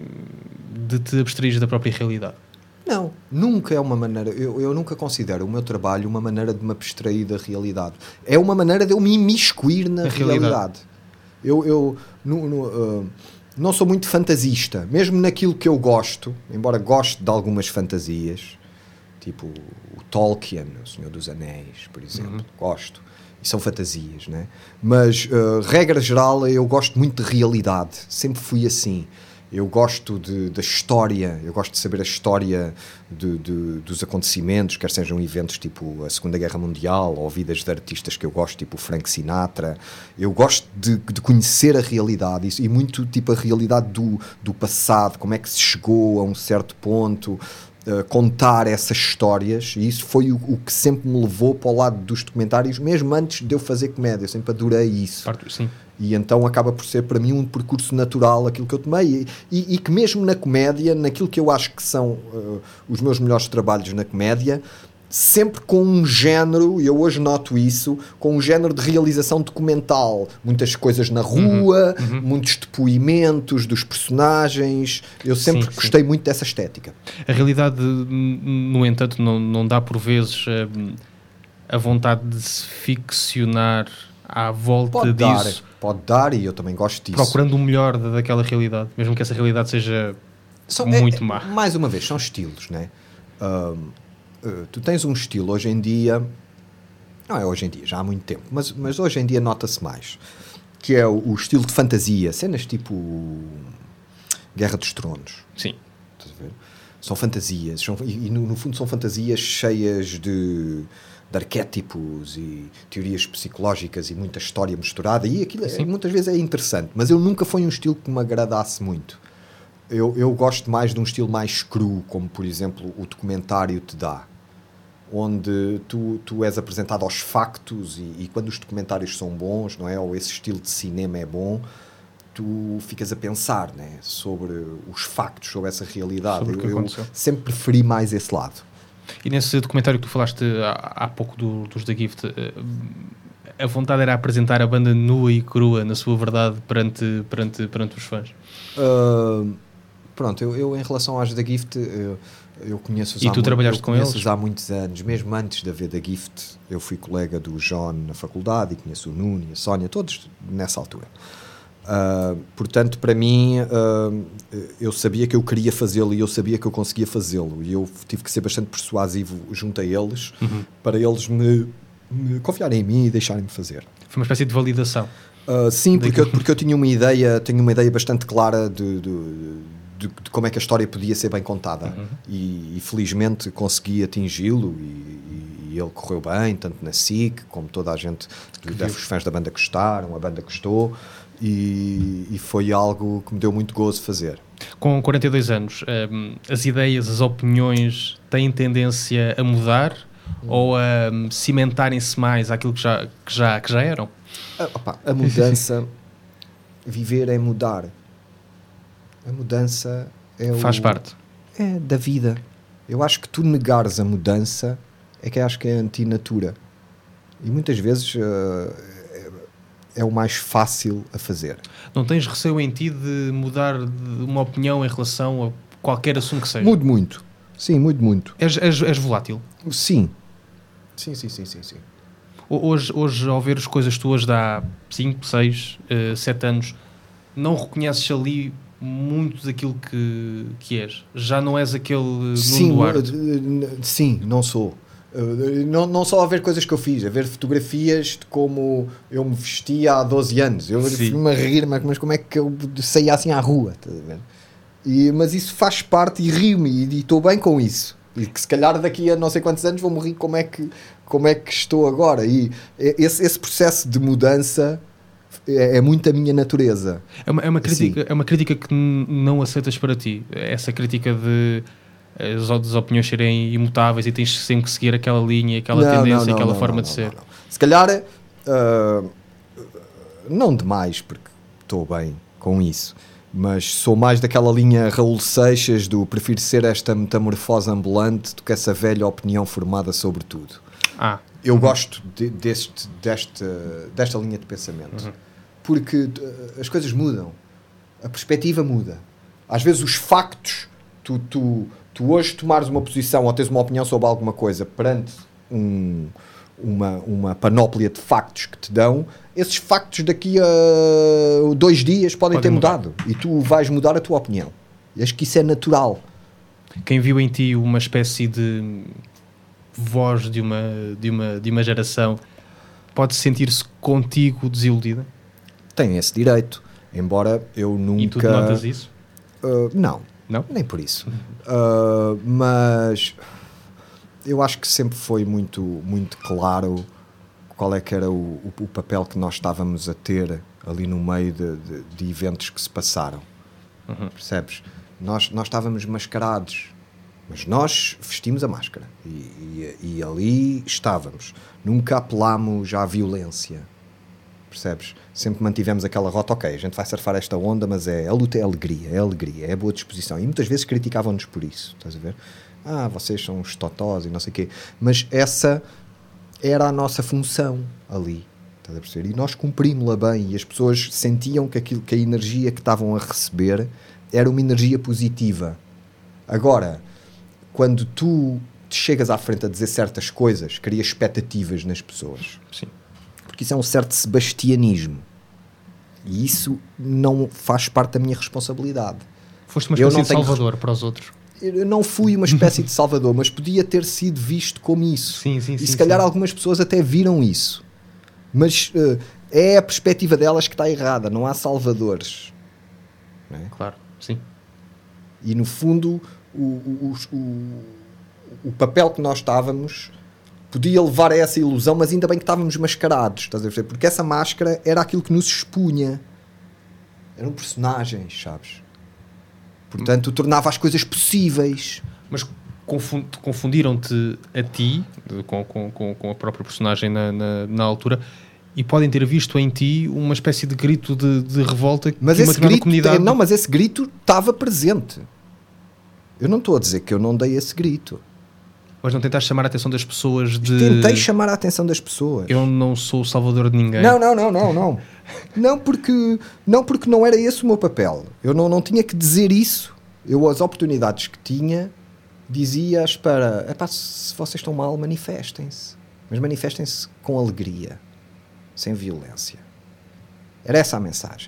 de te abstrair da própria realidade. Não, nunca é uma maneira, eu, eu nunca considero o meu trabalho uma maneira de me abstrair da realidade. É uma maneira de eu me imiscuir na, na realidade. realidade. Eu, eu no, no, uh, não sou muito fantasista, mesmo naquilo que eu gosto, embora goste de algumas fantasias, tipo o Tolkien, o Senhor dos Anéis, por exemplo, uhum. gosto. E são fantasias, né? Mas, uh, regra geral, eu gosto muito de realidade, sempre fui assim. Eu gosto de, da história, eu gosto de saber a história de, de, dos acontecimentos, quer sejam eventos tipo a Segunda Guerra Mundial ou vidas de artistas que eu gosto, tipo Frank Sinatra. Eu gosto de, de conhecer a realidade e, e muito tipo a realidade do, do passado, como é que se chegou a um certo ponto, uh, contar essas histórias, e isso foi o, o que sempre me levou para o lado dos documentários, mesmo antes de eu fazer comédia, eu sempre adorei isso. Parto, sim. E então acaba por ser para mim um percurso natural aquilo que eu tomei e, e, e que mesmo na comédia, naquilo que eu acho que são uh, os meus melhores trabalhos na comédia, sempre com um género, e eu hoje noto isso, com um género de realização documental, muitas coisas na rua, uhum, uhum. muitos depoimentos dos personagens, eu sempre sim, gostei sim. muito dessa estética. A realidade, no entanto, não, não dá por vezes a, a vontade de se ficcionar à volta pode disso. Dar, pode dar, e eu também gosto disso. Procurando o melhor daquela realidade, mesmo que essa realidade seja são, muito é, má. Mais uma vez, são estilos, né? Uh, uh, tu tens um estilo hoje em dia, não é hoje em dia, já há muito tempo, mas, mas hoje em dia nota-se mais, que é o, o estilo de fantasia, cenas tipo Guerra dos Tronos. Sim. Estás a ver? São fantasias, são, e, e no, no fundo são fantasias cheias de... de arquétipos e teorias psicológicas e muita história misturada, e aquilo é, muitas vezes é interessante, mas eu nunca foi um estilo que me agradasse muito. Eu, eu gosto mais de um estilo mais cru, como por exemplo o documentário te dá, onde tu, tu és apresentado aos factos, e, e quando os documentários são bons, não é? Ou esse estilo de cinema é bom, tu ficas a pensar, né? Sobre os factos, sobre essa realidade. Sobre eu, eu sempre preferi mais esse lado. E nesse documentário que tu falaste há, há pouco do, dos The Gift, a vontade era apresentar a banda nua e crua na sua verdade perante, perante, perante os fãs? Uh, pronto, eu, eu em relação às The Gift, eu, eu conheço-os, e há, tu trabalhaste eu com conheço eles? há muitos anos, mesmo antes de haver The Gift, eu fui colega do John na faculdade e conheço o Nuno e a Sónia, todos nessa altura. Uh, portanto, para mim, uh, eu sabia que eu queria fazê-lo e eu sabia que eu conseguia fazê-lo, e eu tive que ser bastante persuasivo junto a eles, uhum. para eles me, me confiarem em mim e deixarem-me fazer. Foi uma espécie de validação. Uh, sim, porque eu, porque eu tinha uma ideia, tenho uma ideia bastante clara de, de, de, de como é que a história podia ser bem contada, uhum. e, e felizmente consegui atingi-lo, e, e ele correu bem, tanto na S I C como toda a gente, os fãs da banda gostaram, a banda gostou. E, e foi algo que me deu muito gozo fazer. Com quarenta e dois anos, um, as ideias, as opiniões têm tendência a mudar hum. ou a um, cimentarem-se mais àquilo que já, que já, que já eram? Ah, opa, a mudança, viver é mudar. A mudança é faz o, parte. É da vida. Eu acho que tu negares a mudança é que acho que é antinatura. E muitas vezes... Uh, é o mais fácil a fazer. Não tens receio em ti de mudar de uma opinião em relação a qualquer assunto que seja? Mudo muito. Sim, mudo muito. És, és, és volátil? Sim. Sim, sim, sim, sim, sim. Hoje, hoje, ao ver as coisas tuas de há cinco, seis, sete anos, não reconheces ali muito daquilo que, que és? Já não és aquele sim, Nuno Duarte? Sim, não sou. Uh, não, não só a ver coisas que eu fiz, a ver fotografias de como eu me vestia há doze anos. Eu fui-me a rir, mas, mas como é que eu saía assim à rua? Tá a ver? E, mas isso faz parte e rio-me e estou bem com isso. E que se calhar daqui a não sei quantos anos vou-me rir como é que, como é que estou agora. E esse, esse processo de mudança é, é muito a minha natureza. É uma, é uma crítica, assim. É uma crítica que n- não aceitas para ti. Essa crítica de as, as opiniões serem imutáveis e tens sempre que seguir aquela linha, aquela não, tendência, não, não, aquela não, forma não, de não, ser. Não, não. Se calhar uh, não demais, porque estou bem com isso, mas sou mais daquela linha Raul Seixas do prefiro ser esta metamorfose ambulante do que essa velha opinião formada sobre tudo. Ah. Eu uhum. gosto de, deste, deste, desta linha de pensamento, uhum. porque uh, as coisas mudam, a perspectiva muda. Às vezes os factos, tu, tu, tu hoje tomares uma posição ou tens uma opinião sobre alguma coisa perante um, uma, uma panóplia de factos que te dão, esses factos daqui a dois dias podem Pode ter mudar. mudado e tu vais mudar a tua opinião. E acho que isso é natural. Quem viu em ti uma espécie de voz de uma, de uma, de uma geração pode sentir-se contigo desiludida? Tem esse direito, embora eu nunca... E tu notas isso? Uh, não, não, nem por isso. Uh, mas eu acho que sempre foi muito, muito claro qual é que era o, o, o papel que nós estávamos a ter ali no meio de, de, de eventos que se passaram. Uhum. Percebes? Nós, nós estávamos mascarados, mas nós vestimos a máscara e, e, e ali estávamos. Nunca apelámos à violência, percebes? Sempre mantivemos aquela rota, ok, a gente vai surfar esta onda, mas é, a luta é alegria, é alegria, é boa disposição. E muitas vezes criticavam-nos por isso, estás a ver? Ah, vocês são uns totós e não sei o quê. Mas essa era a nossa função ali, estás a perceber? E nós cumprimos-la bem e as pessoas sentiam que, aquilo, que a energia que estavam a receber era uma energia positiva. Agora, quando tu te chegas à frente a dizer certas coisas, crias expectativas nas pessoas. Sim. Porque isso é um certo sebastianismo. E isso não faz parte da minha responsabilidade. Foste uma espécie de salvador para os outros. Eu não fui uma espécie de salvador, mas podia ter sido visto como isso. Sim, sim, e sim, se calhar sim. algumas pessoas até viram isso. Mas uh, é a perspectiva delas que está errada. Não há salvadores. Não é? Claro, sim. E no fundo, o, o, o, o papel que nós estávamos podia levar a essa ilusão, mas ainda bem que estávamos mascarados, estás a ver? Porque essa máscara era aquilo que nos expunha. Eram personagens, sabes? Portanto, tornava as coisas possíveis. Mas confund, confundiram-te a ti, com, com, com a própria personagem na, na, na altura, e podem ter visto em ti uma espécie de grito de, de revolta mas que esse uma determinada grito, comunidade... Não, mas esse grito estava presente. Eu não estou a dizer que eu não dei esse grito. Mas não tentaste chamar a atenção das pessoas de... Tentei chamar a atenção das pessoas. Eu não sou o salvador de ninguém. Não, não, não, não, não. não, porque, não porque não era esse o meu papel. Eu não, não tinha que dizer isso. Eu, as oportunidades que tinha, dizia-as para... Epá, se vocês estão mal, manifestem-se. Mas manifestem-se com alegria. Sem violência. Era essa a mensagem.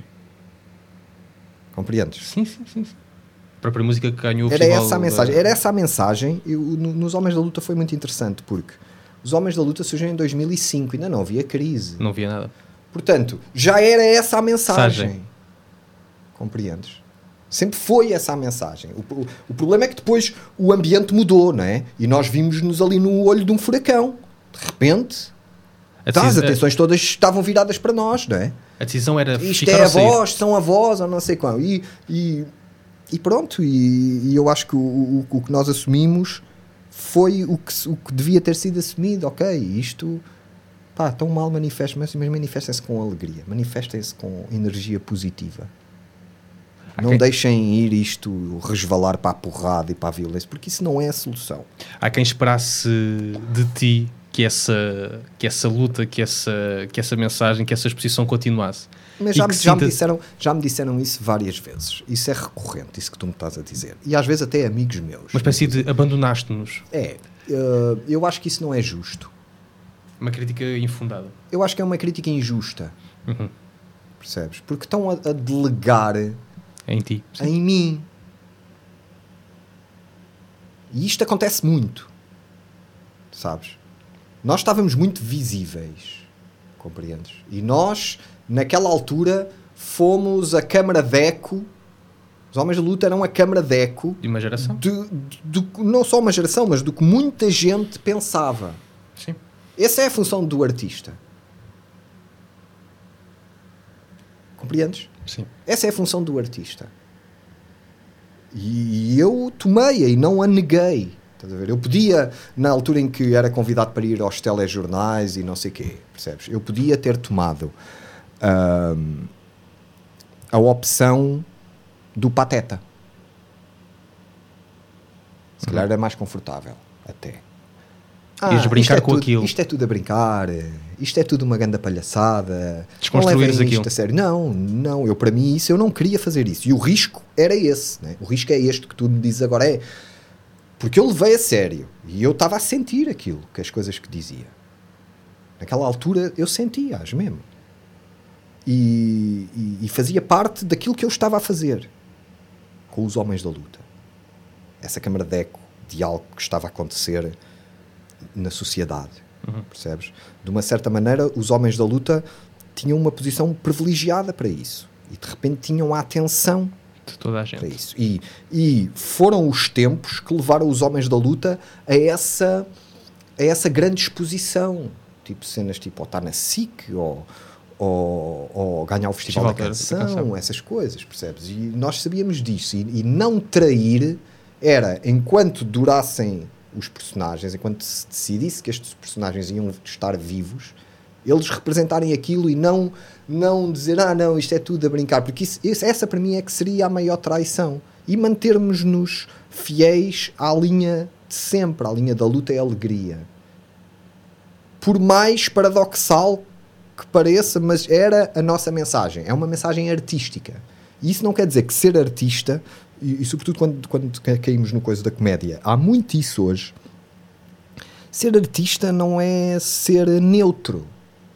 Compreendes? Sim, sim, sim. sim. A própria música que ganhou o Era essa a mensagem. Da... Era essa a mensagem. Eu, no, nos Homens da Luta foi muito interessante, porque os Homens da Luta surgiram em dois mil e cinco. Ainda não havia crise. Não havia nada. Portanto, já era essa a mensagem. mensagem. Compreendes? Sempre foi essa a mensagem. O, o, o problema é que depois o ambiente mudou, não é? E nós vimos-nos ali no olho de um furacão. De repente... Tá, as atenções todas estavam viradas para nós, não é? A decisão era... Isto é a voz, são a voz, ou não sei qual. E, e, e pronto, e, e eu acho que o, o, o que nós assumimos foi o que, o que devia ter sido assumido. Ok, isto... Pá, tão mal manifestem, mas, mas manifestem-se com alegria. Manifestem-se com energia positiva. Não okay. deixem ir isto resvalar para a porrada e para a violência, porque isso não é a solução. Há quem esperasse de ti que essa, que essa luta, que essa, que essa mensagem, que essa exposição continuasse. Mas já, me, já, sinta... me disseram, já me disseram isso várias vezes. Isso é recorrente, isso que tu me estás a dizer. E às vezes até amigos meus. Uma espécie de abandonaste-nos. É. Uh, eu acho que isso não é justo. Uma crítica infundada. Eu acho que é uma crítica injusta. Uhum. Percebes? Porque estão a, a delegar... Em ti. Sim. Em mim. E isto acontece muito. Sabes? Nós estávamos muito visíveis, compreendes? E nós, naquela altura, fomos a câmara de eco. Os Homens da Luta eram a câmara de eco. De uma geração? De, de, de, não só uma geração, mas do que muita gente pensava. Sim. Essa é a função do artista. Compreendes? Sim. Essa é a função do artista. E eu tomei-a e não a neguei. Estás a ver? Eu podia, na altura em que era convidado para ir aos telejornais e não sei o quê, percebes? Eu podia ter tomado. uh, a opção do Pateta. Se calhar era mais confortável, até. Ah, Ias brincar é com tudo, aquilo. Isto é tudo a brincar, isto é tudo uma grande palhaçada. Desconstruires aquilo. Isto a sério. Não, não, eu para mim isso, eu não queria fazer isso. E o risco era esse, né? O risco é este que tu me dizes agora, é porque eu levei a sério e eu estava a sentir aquilo, que as coisas que dizia. Naquela altura eu sentia-as mesmo. E, e, e fazia parte daquilo que eu estava a fazer com os Homens da Luta. Essa câmara de eco de algo que estava a acontecer na sociedade, uhum. percebes? De uma certa maneira, os Homens da Luta tinham uma posição privilegiada para isso e de repente tinham a atenção de toda a gente para isso. E, e foram os tempos que levaram os Homens da Luta a essa, a essa grande exposição, tipo cenas tipo ou estar na S I C ou, ou, ou ganhar o Festival, Festival da, Canção, da Canção, essas coisas, percebes? E nós sabíamos disso. E, e não trair era, enquanto durassem os personagens, enquanto se decidisse que estes personagens iam estar vivos, eles representarem aquilo e não, não dizer, ah não, isto é tudo a brincar, porque isso, isso, essa para mim é que seria a maior traição. E mantermos-nos fiéis à linha de sempre, à linha da luta e alegria. Por mais paradoxal que pareça, mas era a nossa mensagem. É uma mensagem artística. E isso não quer dizer que ser artista, e, e sobretudo quando, quando caímos no coisa da comédia, há muito isso hoje. Ser artista não é ser neutro.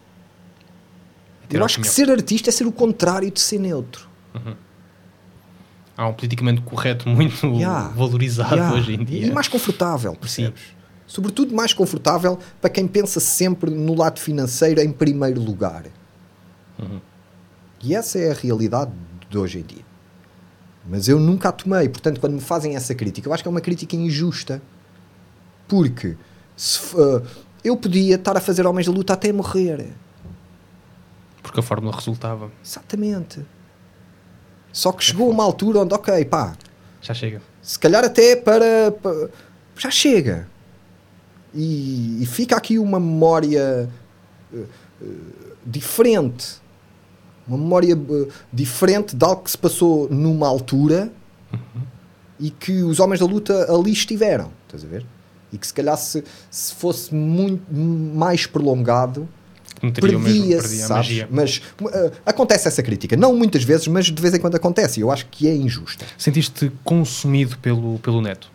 Eu acho que ser artista é ser o contrário de ser neutro. Uhum. Há um politicamente correto muito yeah. valorizado yeah. hoje em dia. E mais confortável, percebes? Sim. Sobretudo mais confortável para quem pensa sempre no lado financeiro em primeiro lugar. Uhum. E essa é a realidade de hoje em dia. Mas eu nunca a tomei. Portanto, quando me fazem essa crítica, eu acho que é uma crítica injusta. Porque se, uh, eu podia estar a fazer Homens da Luta até morrer. Porque a fórmula resultava. Exatamente. Só que chegou uma altura onde, ok, pá... Já chega. Se calhar até para... para já chega. E, e fica aqui uma memória uh, uh, diferente. Uma memória uh, diferente de algo que se passou numa altura uhum. e que os Homens da Luta ali estiveram. Estás a ver? E que se calhar se, se fosse muito mais prolongado... perdia-se, sabes? Mas uh, acontece essa crítica, não muitas vezes, mas de vez em quando acontece, e eu acho que é injusta. Sentiste-te consumido pelo, pelo Neto?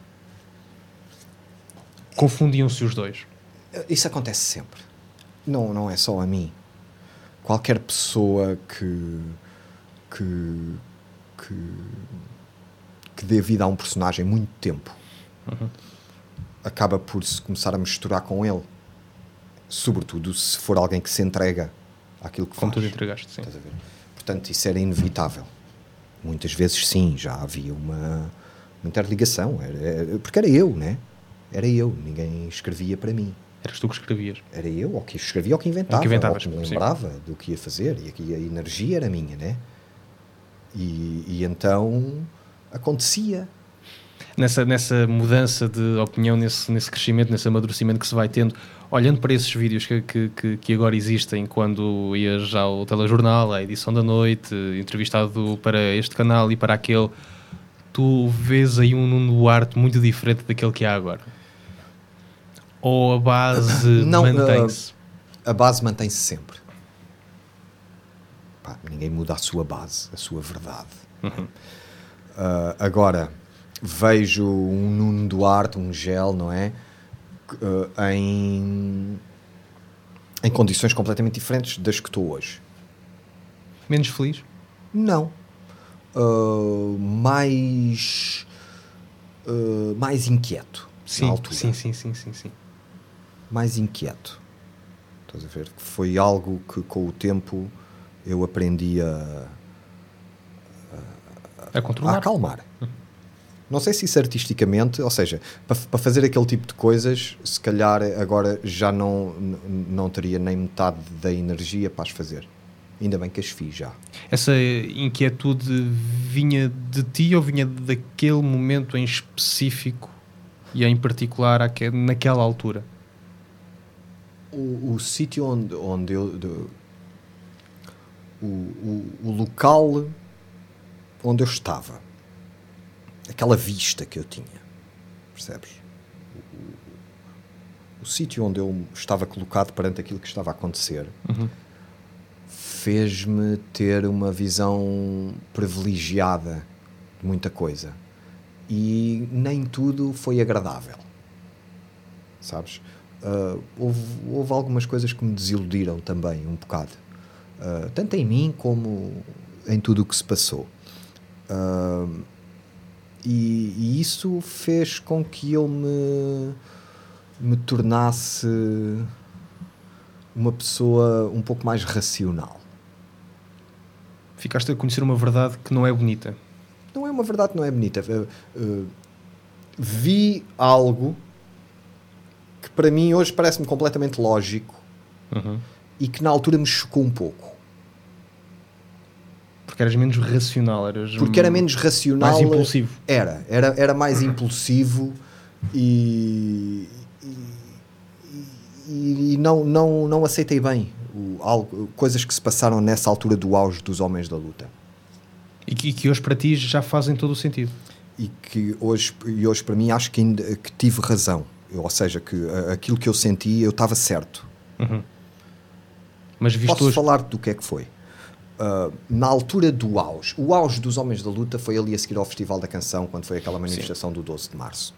Confundiam-se os dois? Isso acontece sempre, não, não é só a mim. Qualquer pessoa que que que, que dê vida a um personagem muito tempo uhum. acaba por se começar a misturar com ele. Sobretudo se for alguém que se entrega àquilo que Como faz. tu entregaste, sim. Estás a ver? Portanto, isso era inevitável. Muitas vezes, sim, já havia uma, uma interligação. Era, era, porque era eu, né? Era eu. Ninguém escrevia para mim. Eras tu que escrevias. Era eu, ou que escrevia, ou que inventava. Ou que, inventavas, ou que me lembrava sim. do que ia fazer. E aqui a energia era minha, né? E, e então acontecia. Nessa, nessa mudança de opinião, nesse, nesse crescimento, nesse amadurecimento que se vai tendo, olhando para esses vídeos que, que, que, que agora existem, quando ias ao telejornal, à edição da noite, entrevistado para este canal e para aquele, tu vês aí um Nuno Duarte muito diferente daquele que há agora? Ou a base Não, mantém-se? A, a base mantém-se sempre. Pá, ninguém muda a sua base, a sua verdade. Uhum. Uh, agora... vejo um Nuno Duarte, um gel, não é? Uh, em, em condições completamente diferentes das que estou hoje. Menos feliz? Não. Uh, mais... Uh, mais inquieto. Sim, na altura. sim, sim, sim, sim, sim. Mais inquieto. Estás a ver? Foi algo que com o tempo eu aprendi a... A, a controlar. A acalmar. Não sei se isso artisticamente, ou seja, para, para fazer aquele tipo de coisas, se calhar agora já não, não teria nem metade da energia para as fazer. Ainda bem que as fiz já. Essa inquietude vinha de ti ou vinha daquele momento em específico e em particular naquela altura? O, o sítio onde, onde eu... De, o, o, o local onde eu estava, aquela vista que eu tinha, percebes? O, o, o sítio onde eu estava colocado perante aquilo que estava a acontecer, uhum. fez-me ter uma visão privilegiada de muita coisa. E nem tudo foi agradável, sabes? Uh, houve, houve algumas coisas que me desiludiram também um bocado, uh, tanto em mim como em tudo o que se passou. Uh, e, e isso fez com que eu me, me tornasse uma pessoa um pouco mais racional. Ficaste a conhecer uma verdade que não é bonita. Não é uma verdade que não é bonita. Uh, uh, vi algo que para mim hoje parece-me completamente lógico, uhum. e que na altura me chocou um pouco. Porque eras menos racional. Eras Porque era menos racional. Mais impulsivo. Era. Era, era mais impulsivo e, e, e, e não, não, não aceitei bem o, algo, coisas que se passaram nessa altura do auge dos Homens da Luta. E que, e que hoje para ti já fazem todo o sentido. E que hoje, e hoje para mim acho que, ainda, que tive razão. Ou seja, que aquilo que eu senti, eu estava certo. Uhum. Mas visto Posso hoje... falar do que é que foi? Uh, na altura do auge, o auge dos Homens da Luta foi ali a seguir ao Festival da Canção, quando foi aquela manifestação, sim, do doze de março.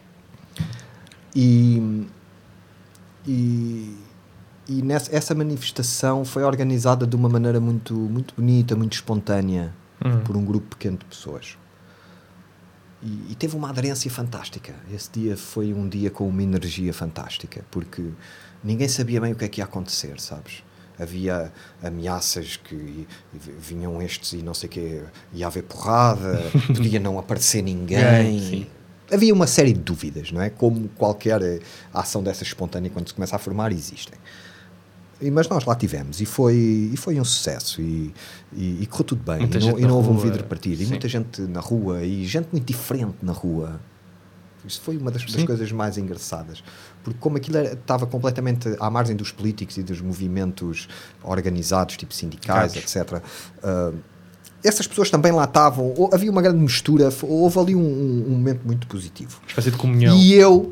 E, e, e nessa, essa manifestação foi organizada de uma maneira muito, muito bonita, muito espontânea, uhum. por um grupo pequeno de pessoas. E, e teve uma aderência fantástica. Esse dia foi um dia com uma energia fantástica, porque ninguém sabia bem o que é que ia acontecer, sabes? Havia ameaças que vinham estes e não sei o quê, ia haver porrada, podia não aparecer ninguém. Sim. Havia uma série de dúvidas, não é? Como qualquer ação dessa espontânea, quando se começa a formar, existem. E, mas nós lá tivemos, e foi, e foi um sucesso, e, e, e correu tudo bem, muita e não, e não houve um vidro partido, sim. e muita gente na rua, e gente muito diferente na rua. Isso foi uma das, das coisas mais engraçadas, porque como aquilo era, estava completamente à margem dos políticos e dos movimentos organizados, tipo sindicais, Caros. etcétera. Uh, essas pessoas também lá estavam, havia uma grande mistura, houve ali um, um, um momento muito positivo. Uma espécie de comunhão. E eu...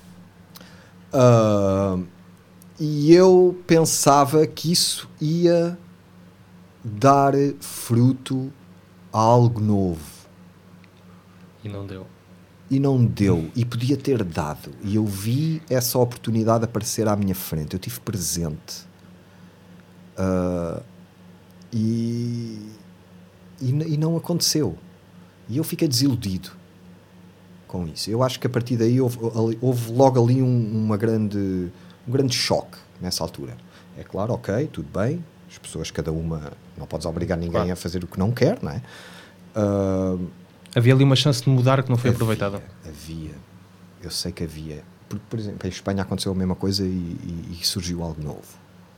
Uh, E eu pensava que isso ia dar fruto a algo novo. E não deu. E não deu. E podia ter dado. E eu vi essa oportunidade aparecer à minha frente. Eu estive presente. Uh, e, e, e não aconteceu. E eu fiquei desiludido com isso. Eu acho que a partir daí houve, houve logo ali um, uma grande... um grande choque nessa altura. É claro, ok, tudo bem, as pessoas, cada uma, não podes obrigar ninguém, claro, a fazer o que não quer, não é? Uh, havia ali uma chance de mudar que não foi havia, aproveitada. Havia, eu sei que havia. Por, por exemplo, em Espanha aconteceu a mesma coisa e, e, e surgiu algo novo.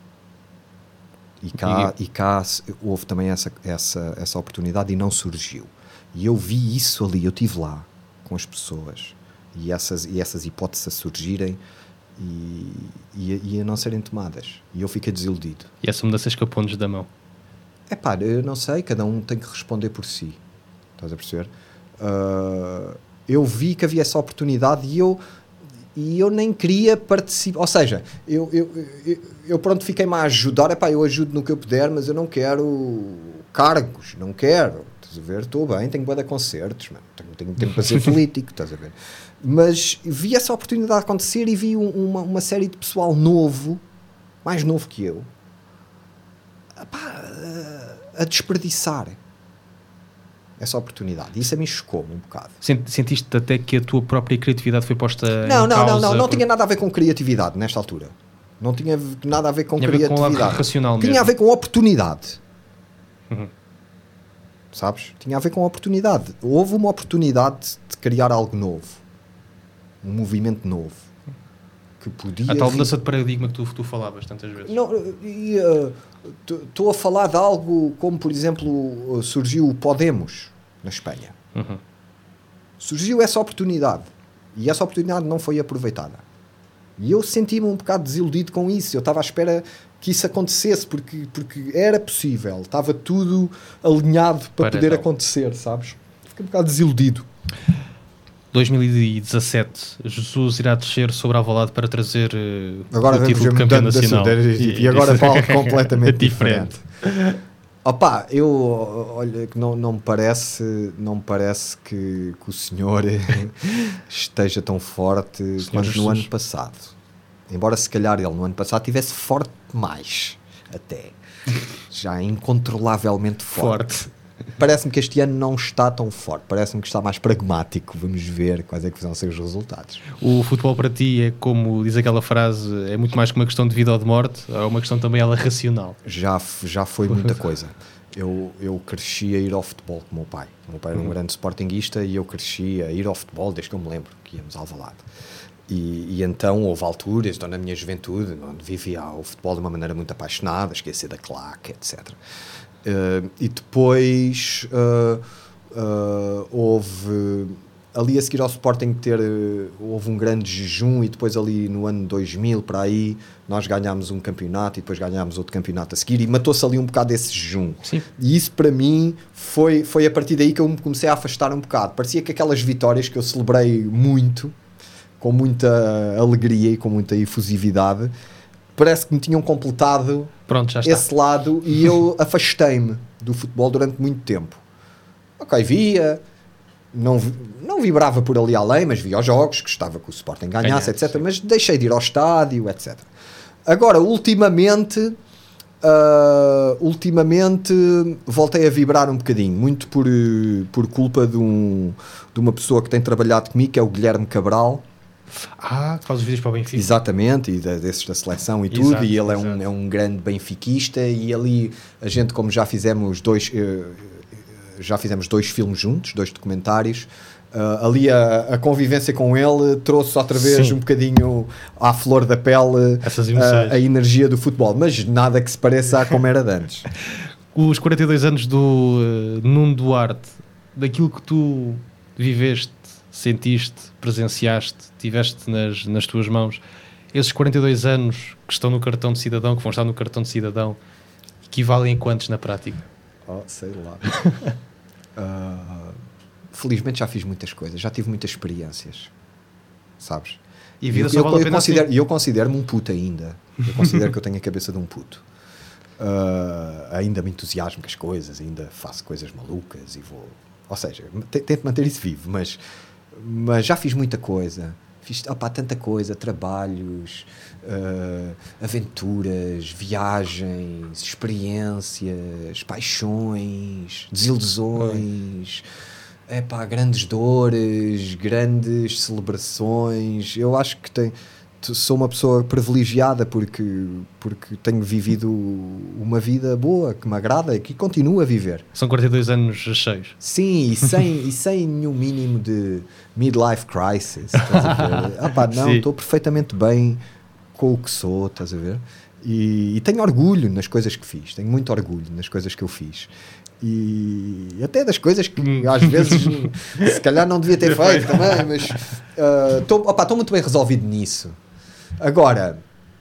E cá, e... e cá houve também essa, essa, essa oportunidade e não surgiu. E eu vi isso ali, eu estive lá com as pessoas e essas, e essas hipóteses a surgirem E, e, e a não serem tomadas. E eu fiquei desiludido. E essa mudança escapou-nos da mão? É pá, eu não sei, cada um tem que responder por si. Estás a perceber? Uh, eu vi que havia essa oportunidade e eu, e eu nem queria participar. Ou seja, eu, eu, eu, eu pronto, fiquei-me a ajudar. É pá, eu ajudo no que eu puder, mas eu não quero cargos, não quero. Estás a ver? Estou bem, tenho bué de concertos, mano. Tenho, tenho tempo para ser político, estás a ver? Mas vi essa oportunidade acontecer e vi um, uma, uma série de pessoal novo, mais novo que eu, epá, a, a desperdiçar essa oportunidade. E isso a mim chocou-me um bocado. Sentiste até que a tua própria criatividade foi posta não, em não, causa? Não, não, não, não por... tinha nada a ver com criatividade nesta altura. Não tinha nada a ver com tinha criatividade. A ver com o lado racional tinha mesmo. a ver com oportunidade. Uhum. Sabes? Tinha a ver com oportunidade. Houve uma oportunidade de criar algo novo. Um movimento novo que podia... A tal mudança de paradigma que tu, tu falavas tantas vezes. Não, estou uh, a falar de algo como, por exemplo, surgiu o Podemos na Espanha. Uhum. Surgiu essa oportunidade e essa oportunidade não foi aproveitada. E eu senti-me um bocado desiludido com isso. Eu estava à espera que isso acontecesse, porque, porque era possível, estava tudo alinhado para, para poder não. acontecer, sabes? Fiquei um bocado desiludido. dois mil e dezassete, Jesus irá descer sobre Alvalade para trazer uh, agora o título de campeão nacional. E, e agora falo completamente diferente. diferente. Opa, eu, olha, não, não me parece, não me parece que, que o senhor esteja tão forte quanto no Jesus. ano passado. Embora se calhar ele no ano passado estivesse forte demais, até. Já incontrolavelmente forte. forte. Parece-me que este ano não está tão forte, parece-me que está mais pragmático. Vamos ver quais é que vão ser os resultados. O futebol para ti é, como diz aquela frase, é muito mais que uma questão de vida ou de morte, é uma questão também ela racional. Já, já foi muita coisa. Eu, eu cresci a ir ao futebol com o meu pai. O meu pai era um uhum. grande sportinguista e eu cresci a ir ao futebol desde que eu me lembro que íamos a Alvalade. E, e então houve alturas, então, na minha juventude, onde vivia o futebol de uma maneira muito apaixonada, esquecer da claque, etcétera. Uh, e depois uh, uh, houve ali a seguir ao Sporting ter uh, houve um grande jejum e depois ali no ano dois mil para aí nós ganhámos um campeonato e depois ganhámos outro campeonato a seguir e matou-se ali um bocado esse jejum. Sim. E isso para mim foi, foi a partir daí que eu me comecei a afastar um bocado. Parecia que aquelas vitórias que eu celebrei muito, com muita alegria e com muita efusividade, parece que me tinham completado Pronto, já está. esse lado e eu afastei-me do futebol durante muito tempo. Ok, via, não, não vibrava por ali além, mas via os jogos, gostava que o Sporting ganhasse, Ganhar, etcétera. Sim. Mas deixei de ir ao estádio, etcétera. Agora, ultimamente, uh, ultimamente voltei a vibrar um bocadinho, muito por, por culpa de, um, de uma pessoa que tem trabalhado comigo, que é o Guilherme Cabral. Ah, que faz os vídeos para o Benfica. Exatamente, e de, desses da seleção e tudo, exato, e ele é um, é um grande benfiquista e ali a gente, como já fizemos dois uh, já fizemos dois filmes juntos, dois documentários, uh, ali a, a convivência com ele trouxe outra vez Sim. um bocadinho à flor da pele a, a energia do futebol, mas nada que se pareça a como era de antes. Os quarenta e dois anos do uh, Nuno Duarte, daquilo que tu viveste, sentiste, presenciaste, tiveste nas, nas tuas mãos, esses quarenta e dois anos que estão no cartão de cidadão, que vão estar no cartão de cidadão, equivalem a quantos na prática? Oh, sei lá. uh, felizmente já fiz muitas coisas, já tive muitas experiências, sabes? E a vida eu, só eu, vale a eu, pena considero, assim. eu considero-me um puto ainda. Eu considero que eu tenho a cabeça de um puto. Uh, ainda me entusiasmo com as coisas, ainda faço coisas malucas e vou... Ou seja, tento manter isso vivo, mas... mas já fiz muita coisa, fiz opa, tanta coisa, trabalhos, uh, aventuras, viagens, experiências, paixões, desilusões, epá, grandes dores, grandes celebrações. Eu acho que tem, sou uma pessoa privilegiada porque, porque tenho vivido uma vida boa, que me agrada e que continuo a viver. São quarenta e dois anos cheios. Sim, e sem, e sem nenhum mínimo de midlife crisis, estás a ver? Ah, pá, não, estou perfeitamente bem com o que sou, estás a ver? E, e tenho orgulho nas coisas que fiz, tenho muito orgulho nas coisas que eu fiz. E até das coisas que às vezes se calhar não devia ter feito também, mas estou uh, muito bem resolvido nisso. Agora,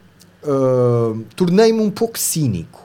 uh, tornei-me um pouco cínico.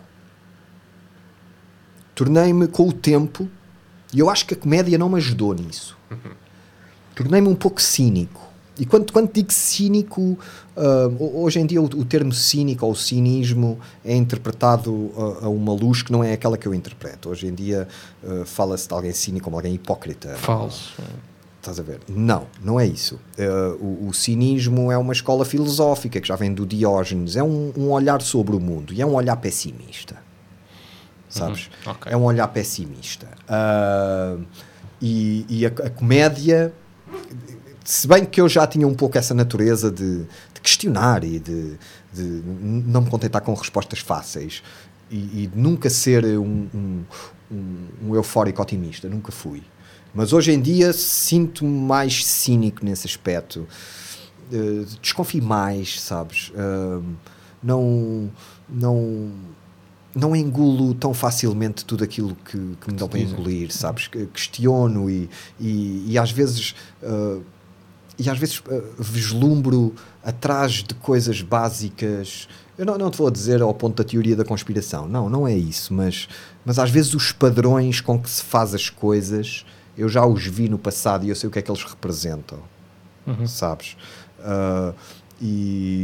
Tornei-me com o tempo, e eu acho que a comédia não me ajudou nisso. Tornei-me um pouco cínico. E quando, quando digo cínico, uh, hoje em dia o, o termo cínico ou cinismo é interpretado a, a uma luz que não é aquela que eu interpreto. Hoje em dia uh, fala-se de alguém cínico como alguém hipócrita. Falso. Estás a ver? Não, não é isso. Uh, o, o cinismo é uma escola filosófica que já vem do Diógenes. É um, um olhar sobre o mundo e é um olhar pessimista. Sabes? Uhum, okay. É um olhar pessimista. Uh, e e a, a comédia... Se bem que eu já tinha um pouco essa natureza de, de questionar e de, de não me contentar com respostas fáceis e, e de nunca ser um, um, um, um eufórico otimista, nunca fui. Mas hoje em dia sinto-me mais cínico nesse aspecto. Uh, desconfio mais, sabes? Uh, não, não, não engulo tão facilmente tudo aquilo que, que me dão para engolir, sabes? Questiono e, e, e às vezes... Uh, e às vezes uh, vislumbro atrás de coisas básicas. Eu não, não te vou dizer ao ponto da teoria da conspiração, não, não é isso, mas, mas às vezes os padrões com que se faz as coisas, eu já os vi no passado e eu sei o que é que eles representam, uhum. sabes? Uh, e,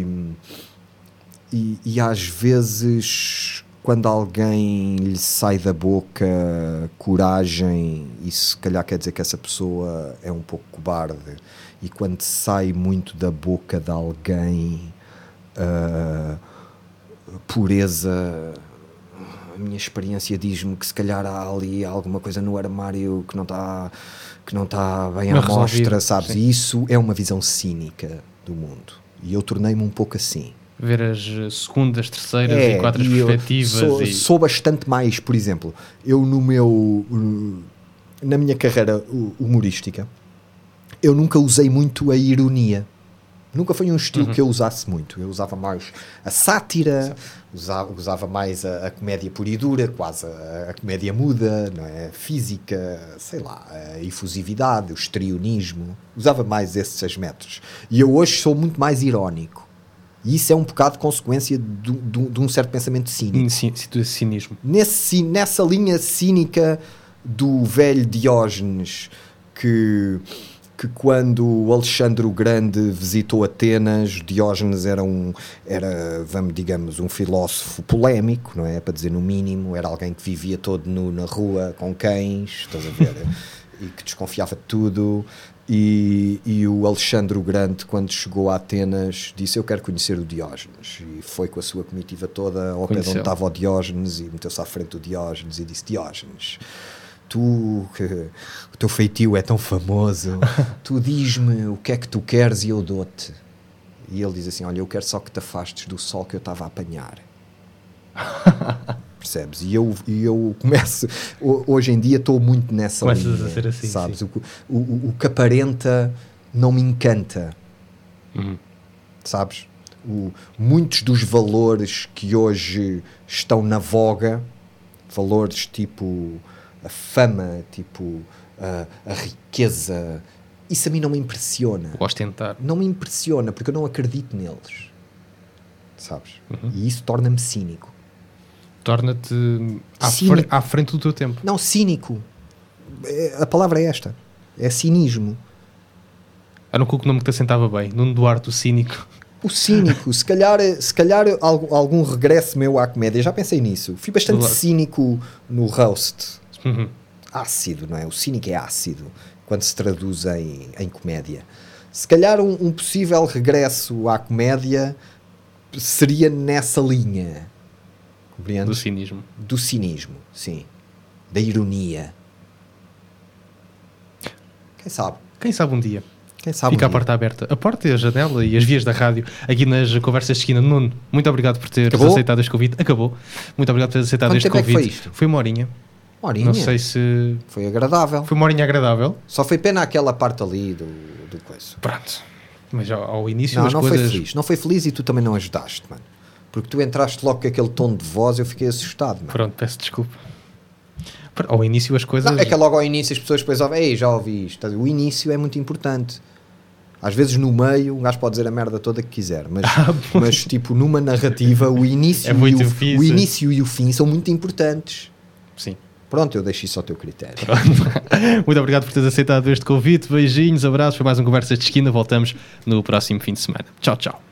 e, e às vezes, quando alguém lhe sai da boca coragem, isso se calhar quer dizer que essa pessoa é um pouco cobarde, e quando sai muito da boca de alguém uh, pureza, a minha experiência diz-me que se calhar há ali alguma coisa no armário que não está que não está bem à mostra, sabes? Sim. E isso é uma visão cínica do mundo, e eu tornei-me um pouco assim. Ver as segundas, terceiras é, e quatro e perspectivas. Sou, e... sou bastante mais, por exemplo, eu no meu na minha carreira humorística eu nunca usei muito a ironia. Nunca foi um estilo uhum. que eu usasse muito. Eu usava mais a sátira, usava, usava mais a, a comédia pura e dura, quase a, a comédia muda, não é? Física, sei lá, a efusividade, o histrionismo. Usava mais esses métodos. E eu hoje sou muito mais irónico. E isso é um bocado consequência de, de, de um certo pensamento cínico. Sim, sim, cinismo. Nesse, nessa linha cínica do velho Diógenes, que... que quando o Alexandre o Grande visitou Atenas, Diógenes era um, era, vamos, digamos, um filósofo polémico, não é? Para dizer no mínimo, era alguém que vivia todo nu na rua com cães, estás a ver? E que desconfiava de tudo. E, e o Alexandre o Grande, quando chegou a Atenas, disse: eu quero conhecer o Diógenes. E foi com a sua comitiva toda ao pé de onde estava o Diógenes, e meteu-se à frente do Diógenes e disse: Diógenes, tu, que o teu feitio é tão famoso, tu diz-me o que é que tu queres e eu dou-te. E ele diz assim: olha, eu quero só que te afastes do sol que eu estava a apanhar. Percebes? E eu, e eu começo, hoje em dia estou muito nessa Começas linha, a ser assim, sabes? O, o, o que aparenta não me encanta, uhum. sabes? O, muitos dos valores que hoje estão na voga, valores tipo a fama, tipo a, a riqueza, isso a mim não me impressiona. O ostentar. Não me impressiona porque eu não acredito neles, sabes? Uhum. E isso torna-me cínico. Torna-te à, fre- à frente do teu tempo. Não, cínico. É, a palavra é esta. É cinismo. Era um nome que te assentava bem. Nuno Duarte, o cínico. O cínico. se calhar, se calhar algum, algum regresso meu à comédia. Já pensei nisso. Fui bastante Olá. cínico no roast. Uhum. Ácido, não é? O cínico é ácido quando se traduz em, em comédia. Se calhar um, um possível regresso à comédia seria nessa linha. Compreendes? Do cinismo. Do cinismo, sim. Da ironia. Quem sabe? Quem sabe um dia. Quem sabe Fica um a porta aberta. A porta e a janela e as vias da rádio aqui nas conversas de esquina. Nuno, muito obrigado por teres Acabou? aceitado este convite. Acabou. Muito obrigado por teres aceitado Quanto este tempo é que convite. foi isto? Foi uma horinha. Uma horinha? Não sei se... Foi agradável. Foi uma horinha agradável. Só foi pena aquela parte ali do, do coisa. Pronto. Mas ao, ao início não, as não coisas... foi feliz. Não foi feliz e tu também não ajudaste, mano. Porque tu entraste logo com aquele tom de voz e eu fiquei assustado, mano. Pronto, peço desculpa. Ao início as coisas... Não, é que logo ao início as pessoas depois ouvem: ei, já ouvi isto. O início é muito importante. Às vezes no meio um gajo pode dizer a merda toda que quiser, mas, ah, mas tipo numa narrativa o início, é muito e o, difícil. o início e o fim são muito importantes. Sim. Pronto, eu deixo isso ao teu critério. Muito obrigado por teres aceitado este convite. Beijinhos, abraços. Foi mais um Conversas de Esquina. Voltamos no próximo fim de semana. Tchau, tchau.